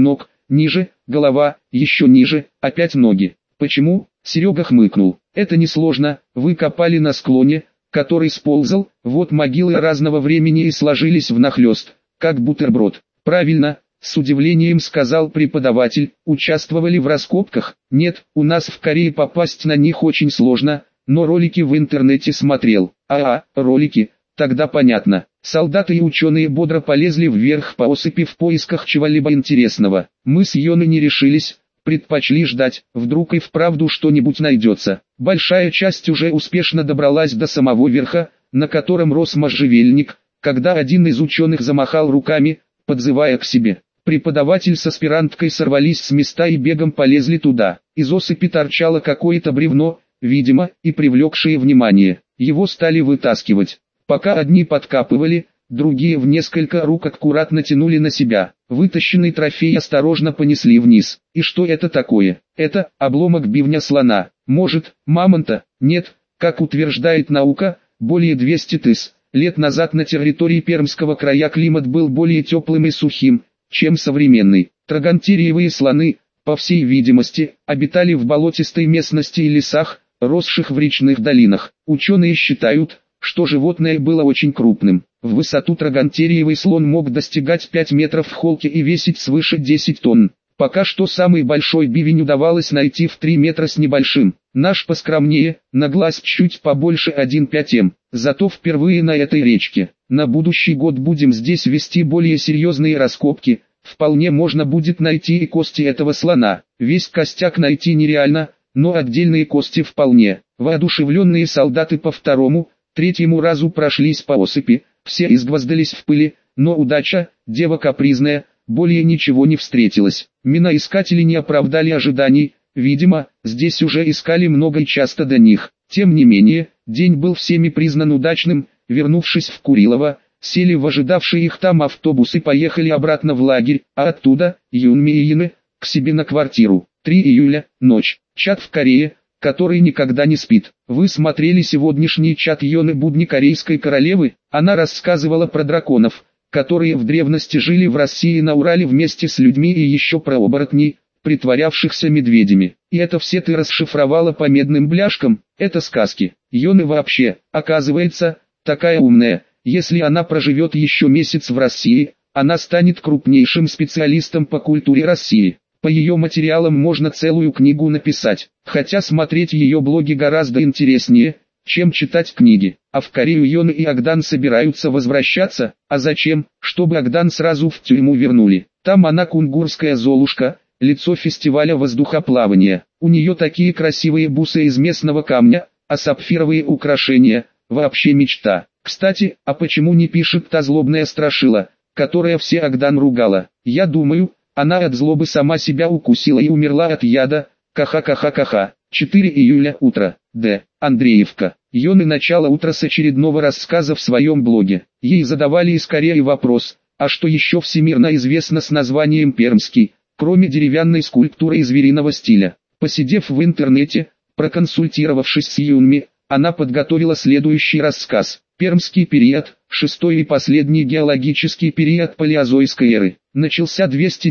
ниже, голова, еще ниже, опять ноги. Почему? Серега хмыкнул. Это несложно, вы копали на склоне, который сползал, вот могилы разного времени и сложились внахлёст, как бутерброд. Правильно, с удивлением сказал преподаватель. Участвовали в раскопках? Нет, у нас в Корее попасть на них очень сложно, но ролики в интернете смотрел. Ролики, тогда понятно. Солдаты и ученые бодро полезли вверх по осыпи в поисках чего-либо интересного. Мы с Йоной не решились, предпочли ждать, вдруг и вправду что-нибудь найдется. Большая часть уже успешно добралась до самого верха, на котором рос можжевельник, когда один из ученых замахал руками, подзывая к себе. Преподаватель с аспиранткой сорвались с места и бегом полезли туда. Из осыпи торчало какое-то бревно, видимо, и привлекшее внимание. Его стали вытаскивать. Пока одни подкапывали, другие в несколько рук аккуратно тянули на себя. Вытащенный трофей осторожно понесли вниз. И что это такое? Это обломок бивня слона. Может, мамонта? Нет, как утверждает наука, более 200 тысяч лет назад на территории Пермского края климат был более теплым и сухим, чем современный. Трогантериевые слоны, по всей видимости, обитали в болотистой местности и лесах, росших в речных долинах. Ученые считают, что животное было очень крупным. В высоту трогантериевый слон мог достигать 5 метров в холке и весить свыше 10 тонн. Пока что самый большой бивень удавалось найти в 3 метра с небольшим. Наш поскромнее, на глаз чуть побольше 1,5 м. Зато впервые на этой речке. На будущий год будем здесь вести более серьезные раскопки. Вполне можно будет найти и кости этого слона. Весь костяк найти нереально, но отдельные кости вполне. Воодушевленные солдаты по второму, третьему разу прошлись по осыпи, все изгвоздались в пыли, но удача, дева капризная, более ничего не встретилось. Миноискатели не оправдали ожиданий, видимо, здесь уже искали много и часто до них. Тем не менее, день был всеми признан удачным. Вернувшись в Курилово, сели в ожидавший их там автобус и поехали обратно в лагерь, а оттуда, Юнми и Йины, к себе на квартиру. 3 июля, ночь. Чат в Корее, который никогда не спит. Вы смотрели сегодняшний чат Йоны «Будни корейской королевы»? Она рассказывала про драконов, которые в древности жили в России на Урале вместе с людьми, и еще про оборотней, притворявшихся медведями. И это все ты расшифровала по медным бляшкам? Это сказки. Йона вообще, оказывается, такая умная. Если она проживет еще месяц в России, она станет крупнейшим специалистом по культуре России. По ее материалам можно целую книгу написать, хотя смотреть ее блоги гораздо интереснее, чем читать книги. А в Корею Йона и Агдан собираются возвращаться. А зачем? Чтобы Агдан сразу в тюрьму вернули. Там она кунгурская золушка, лицо фестиваля воздухоплавания. У нее такие красивые бусы из местного камня, а сапфировые украшения – вообще мечта. Кстати, а почему не пишет та злобная страшила, которая все Агдан ругала? Я думаю, она от злобы сама себя укусила и умерла от яда. Каха-каха-каха. 4 июля, утро. Д. Андреевка. Йоны начало утра с очередного рассказа в своем блоге. Ей задавали из Кореи вопрос, а что еще всемирно известно с названием Пермский, кроме деревянной скульптуры и звериного стиля. Посидев в интернете, проконсультировавшись с Юнми, она подготовила следующий рассказ. Пермский период, шестой и последний геологический период палеозойской эры, начался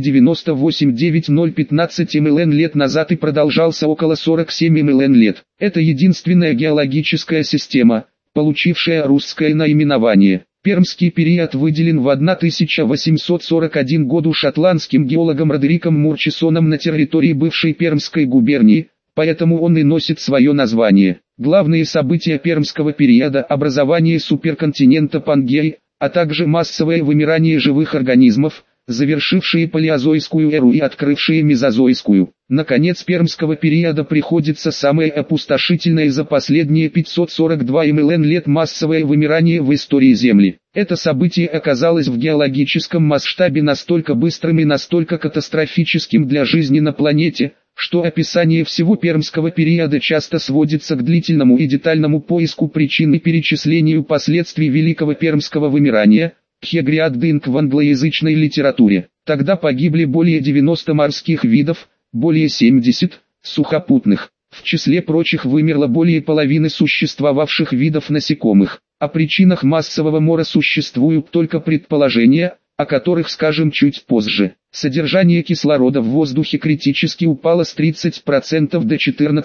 298-9015 млн лет назад и продолжался около 47 млн лет. Это единственная геологическая система, получившая русское наименование. Пермский период выделен в 1841 году шотландским геологом Родериком Мурчисоном на территории бывшей Пермской губернии, поэтому он и носит свое название. Главные события пермского периода – образование суперконтинента Пангеи, а также массовое вымирание живых организмов, завершившие палеозойскую эру и открывшие мезозойскую. На конец пермского периода приходится самое опустошительное за последние 542 млн лет массовое вымирание в истории Земли. Это событие оказалось в геологическом масштабе настолько быстрым и настолько катастрофическим для жизни на планете, что описание всего пермского периода часто сводится к длительному и детальному поиску причин и перечислению последствий Великого Пермского вымирания, Хегриаддинг в англоязычной литературе. Тогда погибли более 90 морских видов, более 70 сухопутных. В числе прочих вымерло более половины существовавших видов насекомых. О причинах массового мора существуют только предположения, о которых скажем чуть позже. Содержание кислорода в воздухе критически упало с 30% до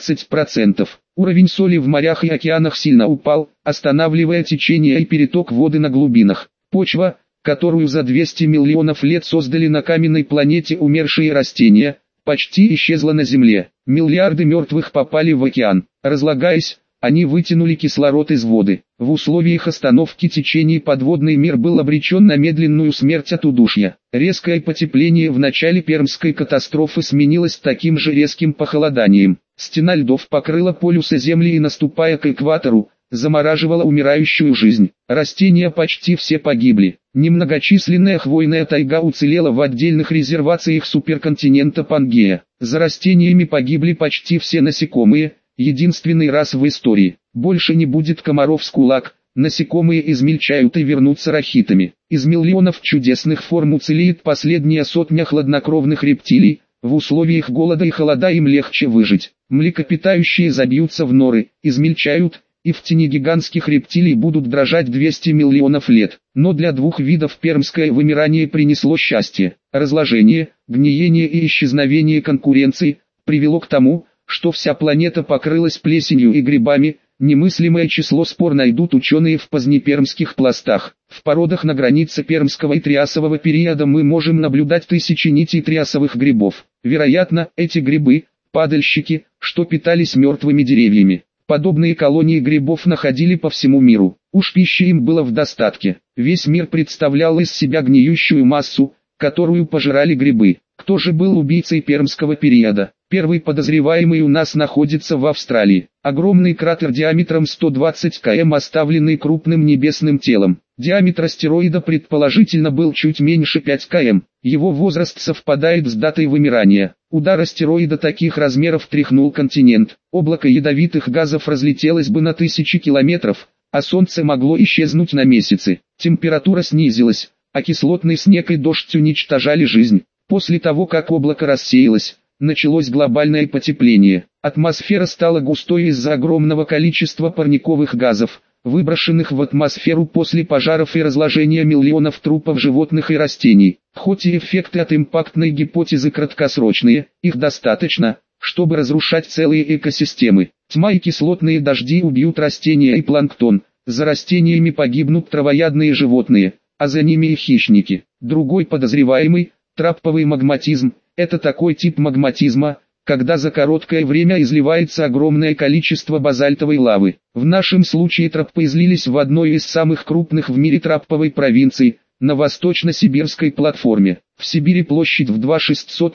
14%. Уровень соли в морях и океанах сильно упал, останавливая течение и переток воды на глубинах. Почва, которую за 200 миллионов лет создали на каменной планете умершие растения, почти исчезла на Земле. Миллиарды мертвых попали в океан. Разлагаясь, они вытянули кислород из воды. В условиях остановки течений подводный мир был обречен на медленную смерть от удушья. Резкое потепление в начале Пермской катастрофы сменилось таким же резким похолоданием. Стена льдов покрыла полюсы Земли и, наступая к экватору, замораживала умирающую жизнь. Растения почти все погибли. Немногочисленная хвойная тайга уцелела в отдельных резервациях суперконтинента Пангея. За растениями погибли почти все насекомые, единственный раз в истории. Больше не будет комаров-скулак, насекомые измельчают и вернутся рахитами. Из миллионов чудесных форм уцелеет последняя сотня хладнокровных рептилий, в условиях голода и холода им легче выжить. Млекопитающие забьются в норы, измельчают, и в тени гигантских рептилий будут дрожать 200 миллионов лет. Но для двух видов пермское вымирание принесло счастье. Разложение, гниение и исчезновение конкуренции привело к тому, что вся планета покрылась плесенью и грибами. Немыслимое число спор найдут ученые в позднепермских пластах. В породах на границе пермского и триасового периода мы можем наблюдать тысячи нитей триасовых грибов. Вероятно, эти грибы – падальщики, что питались мертвыми деревьями. Подобные колонии грибов находили по всему миру. Уж пищи им было в достатке. Весь мир представлял из себя гниющую массу, которую пожирали грибы. Кто же был убийцей пермского периода? Первый подозреваемый у нас находится в Австралии. Огромный кратер диаметром 120 км, оставленный крупным небесным телом. Диаметр астероида предположительно был чуть меньше 5 км. Его возраст совпадает с датой вымирания. Удар астероида таких размеров тряхнул континент. Облако ядовитых газов разлетелось бы на тысячи километров, а Солнце могло исчезнуть на месяцы. Температура снизилась, а кислотный снег и дождь уничтожали жизнь. После того, как облако рассеялось, началось глобальное потепление. Атмосфера стала густой из-за огромного количества парниковых газов, выброшенных в атмосферу после пожаров и разложения миллионов трупов животных и растений. Хоть и эффекты от импактной гипотезы краткосрочные, их достаточно, чтобы разрушать целые экосистемы. Тьма и кислотные дожди убьют растения и планктон, за растениями погибнут травоядные животные, а за ними и хищники. Другой подозреваемый – трапповый магматизм. Это такой тип магматизма, когда за короткое время изливается огромное количество базальтовой лавы. В нашем случае траппы излились в одной из самых крупных в мире трапповой провинций, на восточно-сибирской платформе. В Сибири площадь в 2,600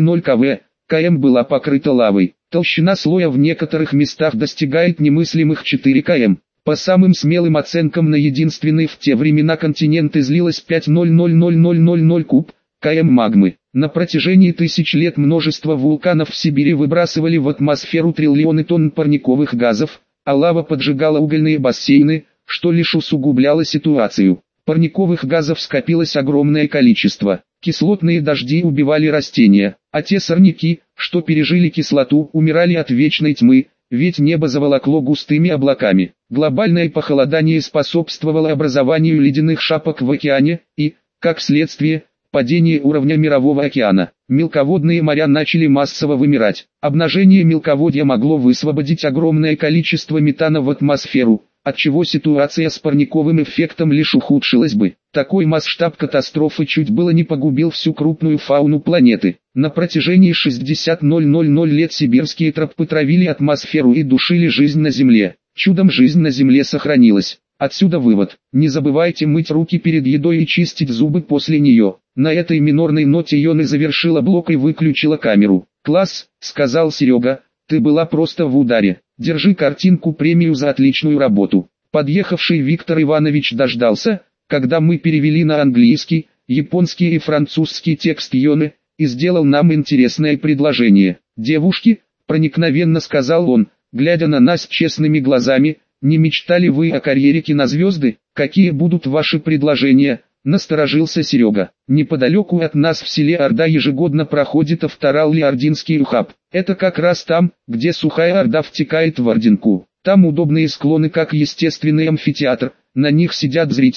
км была покрыта лавой. Толщина слоя в некоторых местах достигает немыслимых 4 км. По самым смелым оценкам на единственный в те времена континент излилось 5,00000 куб км магмы. На протяжении тысяч лет множество вулканов в Сибири выбрасывали в атмосферу триллионы тонн парниковых газов, а лава поджигала угольные бассейны, что лишь усугубляло ситуацию. Парниковых газов скопилось огромное количество. Кислотные дожди убивали растения, а те сорняки, что пережили кислоту, умирали от вечной тьмы, ведь небо заволокло густыми облаками. Глобальное похолодание способствовало образованию ледяных шапок в океане и, как следствие, падение уровня мирового океана. Мелководные моря начали массово вымирать. Обнажение мелководья могло высвободить огромное количество метана в атмосферу, отчего ситуация с парниковым эффектом лишь ухудшилась бы. Такой масштаб катастрофы чуть было не погубил всю крупную фауну планеты. На протяжении 60 000 лет сибирские траппы травили атмосферу и душили жизнь на Земле. Чудом жизнь на Земле сохранилась. Отсюда вывод: не забывайте мыть руки перед едой и чистить зубы после нее. На этой минорной ноте Йона завершила блок и выключила камеру. «Класс», — сказал Серега, — «ты была просто в ударе. Держи картинку премию за отличную работу». Подъехавший Виктор Иванович дождался, когда мы перевели на английский, японский и французский текст Йоны, и сделал нам интересное предложение. «Девушки», — проникновенно сказал он, глядя на нас честными глазами, — «не мечтали вы о карьере кинозвезды? Какие будут ваши предложения?» Насторожился Серега. Неподалеку от нас в селе Орда ежегодно проходит Авторал-Ординский ухаб. Это как раз там, где Сухая Орда втекает в Ординку. Там удобные склоны как естественный амфитеатр, на них сидят зрители,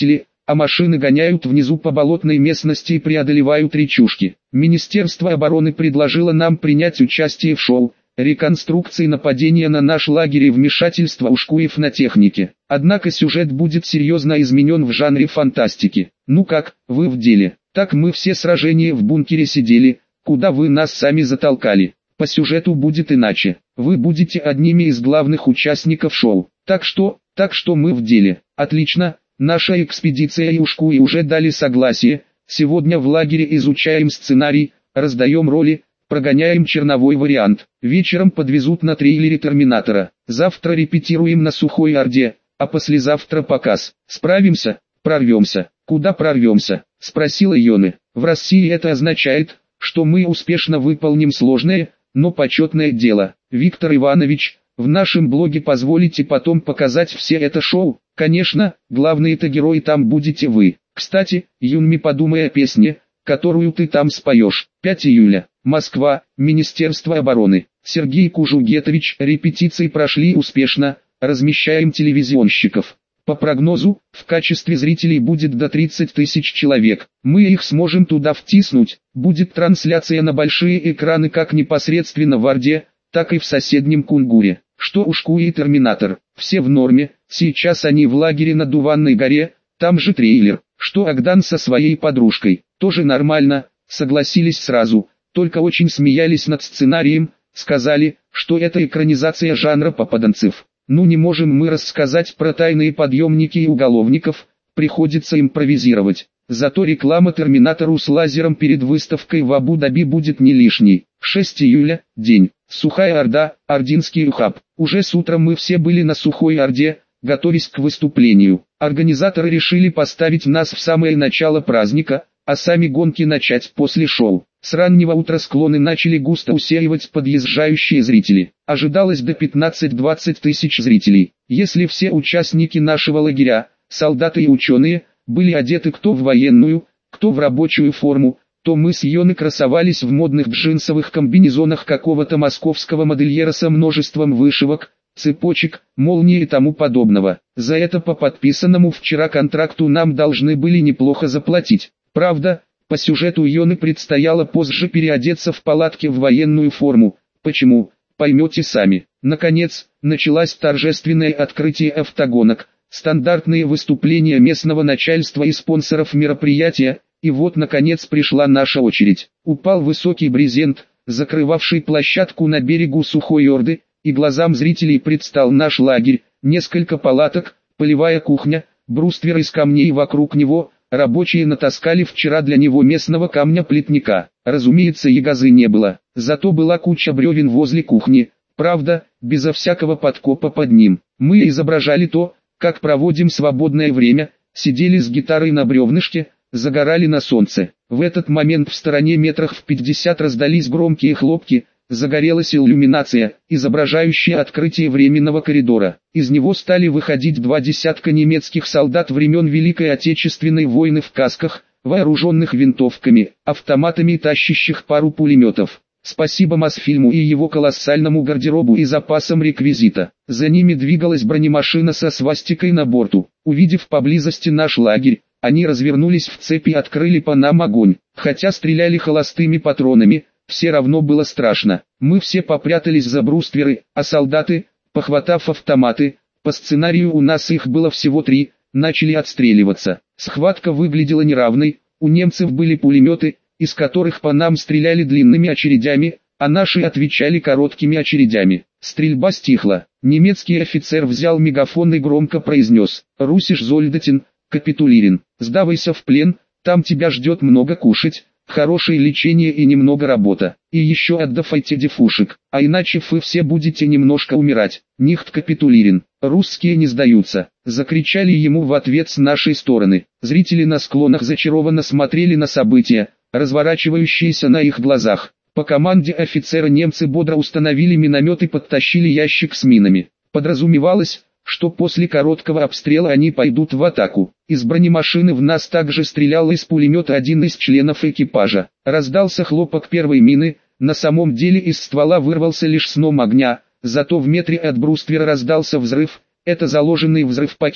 а машины гоняют внизу по болотной местности и преодолевают речушки. Министерство обороны предложило нам принять участие в шоу реконструкции нападения на наш лагерь и вмешательства ушкуев на технике. Однако сюжет будет серьезно изменен в жанре фантастики. Ну как, вы в деле? Так мы все сражения в бункере сидели, куда вы нас сами затолкали. По сюжету будет иначе. Вы будете одними из главных участников шоу. Так что мы в деле. Отлично, наша экспедиция и ушкуи уже дали согласие. Сегодня в лагере изучаем сценарий, раздаем роли, прогоняем черновой вариант. Вечером подвезут на трейлере Терминатора. Завтра репетируем на Сухой Орде, а послезавтра показ. Справимся? Прорвемся. Куда прорвемся? Спросила Йоны. В России это означает, что мы успешно выполним сложное, но почетное дело. Виктор Иванович, в нашем блоге позволите потом показать все это шоу? Конечно, главные-то герои там будете вы. Кстати, Юнми, подумай о песне, которую ты там споешь. 5 июля. Москва, Министерство обороны. Сергей Кужугетович, репетиции прошли успешно, размещаем телевизионщиков. По прогнозу, в качестве зрителей будет до 30 тысяч человек. Мы их сможем туда втиснуть. Будет трансляция на большие экраны как непосредственно в Орде, так и в соседнем Кунгуре. Что Ушкуи и Терминатор, все в норме. Сейчас они в лагере на Дуванной горе, там же трейлер. Что Агдан со своей подружкой, тоже нормально, согласились сразу. Только очень смеялись над сценарием, сказали, что это экранизация жанра попаданцев. Ну не можем мы рассказать про тайные подъемники и уголовников, приходится импровизировать. Зато реклама Терминатору с лазером перед выставкой в Абу-Даби будет не лишней. 6 июля, день. Сухая Орда, Ординский ухаб. Уже с утра мы все были на Сухой Орде, готовясь к выступлению. Организаторы решили поставить нас в самое начало праздника, а сами гонки начать после шоу. С раннего утра склоны начали густо усеивать подъезжающие зрители. Ожидалось до 15-20 тысяч зрителей. Если все участники нашего лагеря, солдаты и ученые, были одеты кто в военную, кто в рабочую форму, то мы с Йоной красовались в модных джинсовых комбинезонах какого-то московского модельера со множеством вышивок, цепочек, молний и тому подобного. За это по подписанному вчера контракту нам должны были неплохо заплатить. Правда, по сюжету Йоны предстояло позже переодеться в палатке в военную форму. Почему, поймете сами. Наконец, началось торжественное открытие автогонок, стандартные выступления местного начальства и спонсоров мероприятия, и вот наконец пришла наша очередь. Упал высокий брезент, закрывавший площадку на берегу Сухой Орды, и глазам зрителей предстал наш лагерь, несколько палаток, полевая кухня, бруствер из камней вокруг него. Рабочие натаскали вчера для него местного камня-плетника. Разумеется, ягозы не было, зато была куча бревен возле кухни, правда, безо всякого подкопа под ним. Мы изображали то, как проводим свободное время, сидели с гитарой на бревнышке, загорали на солнце. В этот момент в стороне метрах в 50 раздались громкие хлопки, загорелась иллюминация, изображающая открытие временного коридора. Из него стали выходить 2 десятка немецких солдат времен Великой Отечественной войны в касках, вооруженных винтовками, автоматами и тащащих пару пулеметов. Спасибо Мосфильму и его колоссальному гардеробу и запасам реквизита. За ними двигалась бронемашина со свастикой на борту. Увидев поблизости наш лагерь, они развернулись в цепь и открыли по нам огонь. Хотя стреляли холостыми патронами, все равно было страшно. Мы все попрятались за брустверы, а солдаты, похватав автоматы, по сценарию у нас их было всего 3, начали отстреливаться. Схватка выглядела неравной, у немцев были пулеметы, из которых по нам стреляли длинными очередями, а наши отвечали короткими очередями. Стрельба стихла. Немецкий офицер взял мегафон и громко произнес: «Русиш Зольдатин, капитулирин, сдавайся в плен, там тебя ждет много кушать, хорошее лечение и немного работа, и еще отдавайте дефушек, а иначе вы все будете немножко умирать, нихт капитулирин, русские не сдаются», закричали ему в ответ с нашей стороны. Зрители на склонах зачарованно смотрели на события, разворачивающиеся на их глазах. По команде офицера немцы бодро установили миномет и подтащили ящик с минами. Подразумевалось, что после короткого обстрела они пойдут в атаку. Из бронемашины в нас также стрелял из пулемета один из членов экипажа. Раздался хлопок первой мины, на самом деле из ствола вырвался лишь сном огня, зато в метре от бруствера раздался взрыв. Это заложенный взрыв-пакет,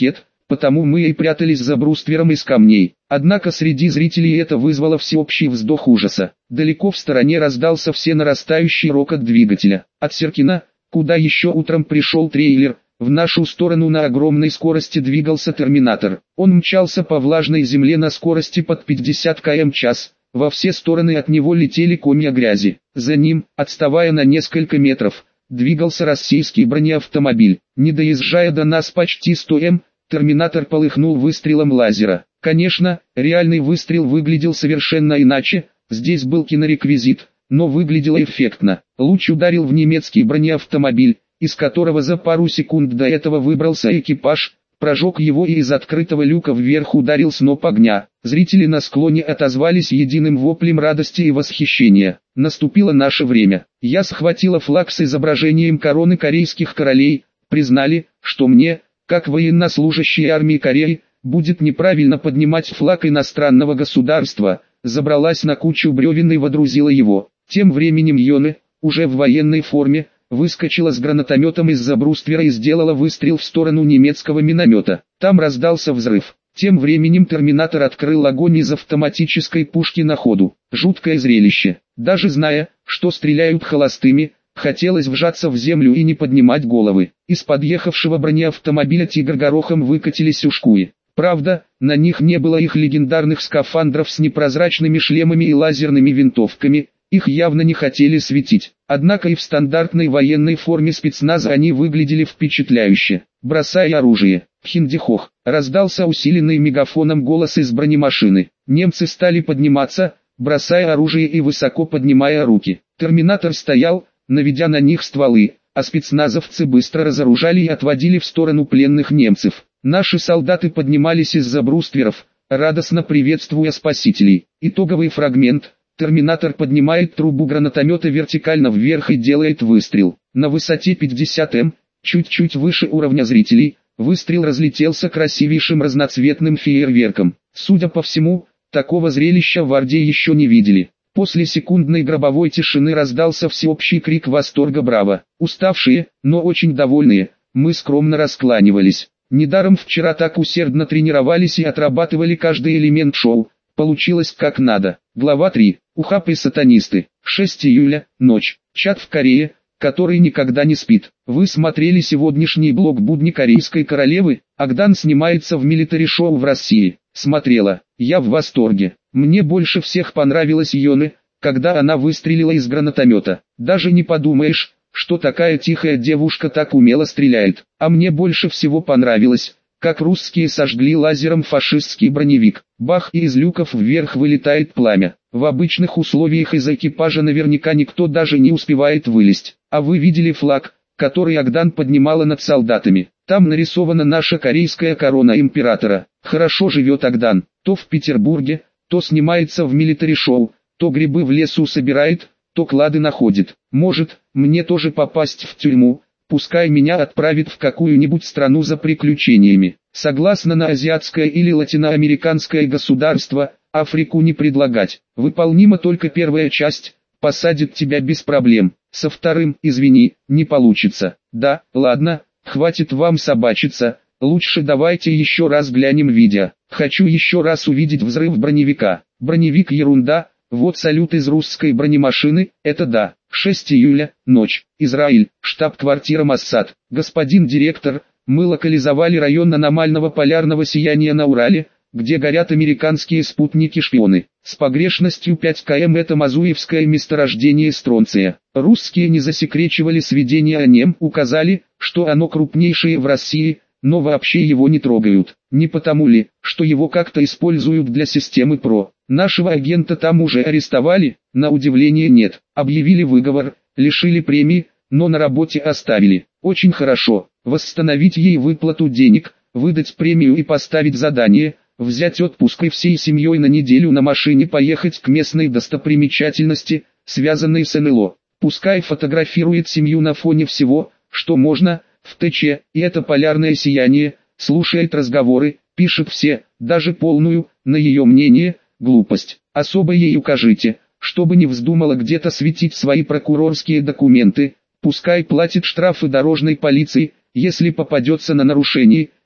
потому мы и прятались за бруствером из камней. Однако среди зрителей это вызвало всеобщий вздох ужаса. Далеко в стороне раздался всенарастающий рокот двигателя. От Серкина, куда еще утром пришел трейлер, в нашу сторону на огромной скорости двигался терминатор. Он мчался по влажной земле на скорости под 50 км/ч. Во все стороны от него летели комья грязи. За ним, отставая на несколько метров, двигался российский бронеавтомобиль. Не доезжая до нас почти 100 м, терминатор полыхнул выстрелом лазера. Конечно, реальный выстрел выглядел совершенно иначе, здесь был кинореквизит, но выглядело эффектно. Луч ударил в немецкий бронеавтомобиль, из которого за пару секунд до этого выбрался экипаж, прожег его и из открытого люка вверх ударил сноп огня. Зрители на склоне отозвались единым воплем радости и восхищения. Наступило наше время. Я схватила флаг с изображением короны корейских королей, признали, что мне, как военнослужащей армии Кореи, будет неправильно поднимать флаг иностранного государства, забралась на кучу бревен и водрузила его. Тем временем Йоне, уже в военной форме, выскочила с гранатометом из-за бруствера и сделала выстрел в сторону немецкого миномета. Там раздался взрыв. Тем временем терминатор открыл огонь из автоматической пушки на ходу. Жуткое зрелище. Даже зная, что стреляют холостыми, хотелось вжаться в землю и не поднимать головы. Из подъехавшего бронеавтомобиля «Тигр» горохом выкатились ушкуи. Правда, на них не было их легендарных скафандров с непрозрачными шлемами и лазерными винтовками, их явно не хотели светить. Однако и в стандартной военной форме спецназа они выглядели впечатляюще. «Бросай оружие, Хиндихох!» раздался усиленный мегафоном голос из бронемашины. Немцы стали подниматься, бросая оружие и высоко поднимая руки. Терминатор стоял, наведя на них стволы, а спецназовцы быстро разоружали и отводили в сторону пленных немцев. Наши солдаты поднимались из-за брустверов, радостно приветствуя спасителей. Итоговый фрагмент. Терминатор поднимает трубу гранатомета вертикально вверх и делает выстрел. На высоте 50 м, чуть-чуть выше уровня зрителей, выстрел разлетелся красивейшим разноцветным фейерверком. Судя по всему, такого зрелища в Орде еще не видели. После секундной гробовой тишины раздался всеобщий крик восторга «Браво!». Уставшие, но очень довольные, мы скромно раскланивались. Недаром вчера так усердно тренировались и отрабатывали каждый элемент шоу. Получилось как надо. Глава 3. Ухаб и сатанисты. 6 июля, ночь. Чат в Корее, который никогда не спит. Вы смотрели сегодняшний блог «Будни корейской королевы»? Агдан снимается в милитари-шоу в России. Смотрела. Я в восторге. Мне больше всех понравилась Йоне, когда она выстрелила из гранатомета. Даже не подумаешь, что такая тихая девушка так умело стреляет. А мне больше всего понравилось, как русские сожгли лазером фашистский броневик. Бах, и из люков вверх вылетает пламя. В обычных условиях из экипажа наверняка никто даже не успевает вылезть. А вы видели флаг, который Агдан поднимала над солдатами? Там нарисована наша корейская корона императора. Хорошо живет Агдан. То в Петербурге, то снимается в милитари-шоу, то грибы в лесу собирает, то клады находит. Может, мне тоже попасть в тюрьму? Пускай меня отправят в какую-нибудь страну за приключениями. Согласно на азиатское или латиноамериканское государство, Африку не предлагать. Выполнима только первая часть, посадят тебя без проблем. Со вторым, извини, не получится. Да, ладно, хватит вам собачиться, лучше давайте еще раз глянем видео. Хочу еще раз увидеть взрыв броневика. Броневик ерунда, вот салют из русской бронемашины, это да. 6 июля, ночь, Израиль, штаб-квартира Моссад. Господин директор, мы локализовали район аномального полярного сияния на Урале, где горят американские спутники-шпионы. С погрешностью 5 км это Мазуевское месторождение стронция. Русские не засекречивали сведения о нем, указали, что оно крупнейшее в России, но вообще его не трогают. Не потому ли, что его как-то используют для системы ПРО? Нашего агента там уже арестовали? На удивление нет. Объявили выговор, лишили премии, но на работе оставили. Очень хорошо. Восстановить ей выплату денег, выдать премию и поставить задание, взять отпуск и всей семьей на неделю на машине поехать к местной достопримечательности, связанной с НЛО. Пускай фотографирует семью на фоне всего, что можно, в ТЧ, и это полярное сияние, слушает разговоры, пишет все, даже полную, на ее мнение, глупость. Особо ей укажите, чтобы не вздумала где-то светить свои прокурорские документы, пускай платит штрафы дорожной полиции, если попадется на нарушение,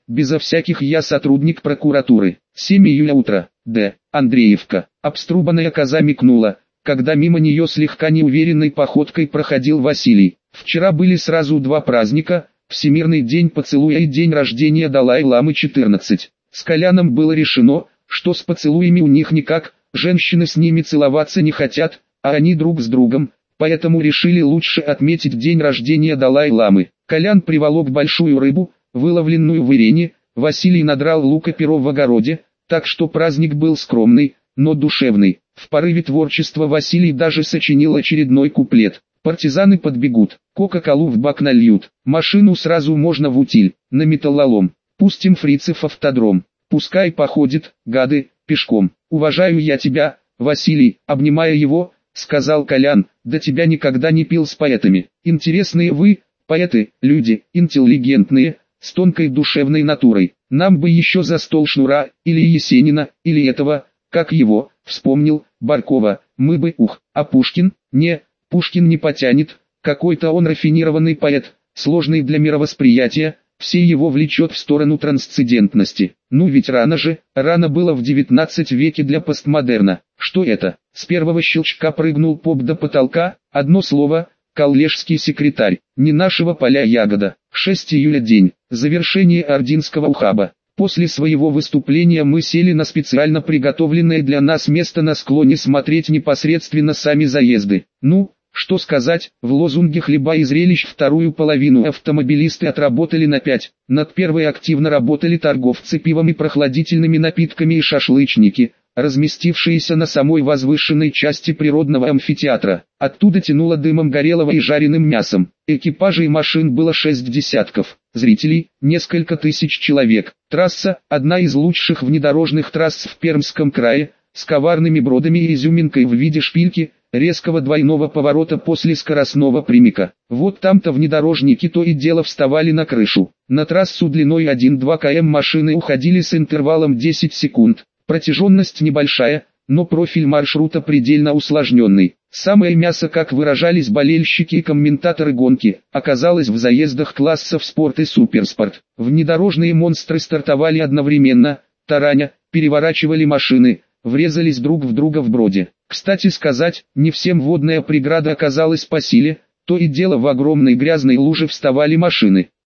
безо всяких «я сотрудник прокуратуры». 7 июля утро. Д. Андреевка. Обструбанная коза мекнула, когда мимо нее слегка неуверенной походкой проходил Василий. Вчера были сразу два праздника: Всемирный день поцелуя и день рождения Далай-ламы 14. С Коляном было решено, что с поцелуями у них никак, женщины с ними целоваться не хотят, а они друг с другом, поэтому решили лучше отметить день рождения Далай-ламы. Колян приволок большую рыбу, выловленную в Ирене, Василий надрал лука перо в огороде, так что праздник был скромный, но душевный. В порыве творчества Василий даже сочинил очередной куплет. Партизаны подбегут, кока-колу в бак нальют, машину сразу можно в утиль, на металлолом, пустим фрицев автодром, пускай походит, гады, пешком. Уважаю я тебя, Василий, обнимая его, сказал Колян, да тебя никогда не пил с поэтами. Интересные вы, поэты, люди, интеллигентные, с тонкой душевной натурой. Нам бы еще за стол Шнура, или Есенина, или этого, как его, вспомнил, Баркова, мы бы, а Пушкин, не, Пушкин не потянет, какой-то он рафинированный поэт, сложный для мировосприятия, все его влечет в сторону трансцендентности. Ну ведь рано было в 19 веке для постмодерна. Что это? С первого щелчка прыгнул поп до потолка, одно слово, коллежский секретарь, не нашего поля ягода. 6 июля день, завершение Ординского ухаба. После своего выступления мы сели на специально приготовленное для нас место на склоне смотреть непосредственно сами заезды. Ну, что сказать, в лозунге «Хлеба и зрелищ» вторую половину автомобилисты отработали на 5, над первой активно работали торговцы пивом и прохладительными напитками и шашлычники, разместившиеся на самой возвышенной части природного амфитеатра. Оттуда тянуло дымом горелого и жареным мясом. Экипажей и машин было 6 десятков, зрителей – несколько тысяч человек. Трасса – одна из лучших внедорожных трасс в Пермском крае, с коварными бродами и изюминкой в виде шпильки, резкого двойного поворота после скоростного прямика. Вот там-то внедорожники то и дело вставали на крышу. На трассу длиной 1-2 км машины уходили с интервалом 10 секунд. Протяженность небольшая, но профиль маршрута предельно усложненный. Самое мясо, как выражались болельщики и комментаторы гонки, оказалось в заездах классов спорт и суперспорт. Внедорожные монстры стартовали одновременно, тараня, переворачивали машины, врезались друг в друга в броде. Кстати сказать, не всем водная преграда оказалась по силе, то и дело в огромной грязной луже вставали машины.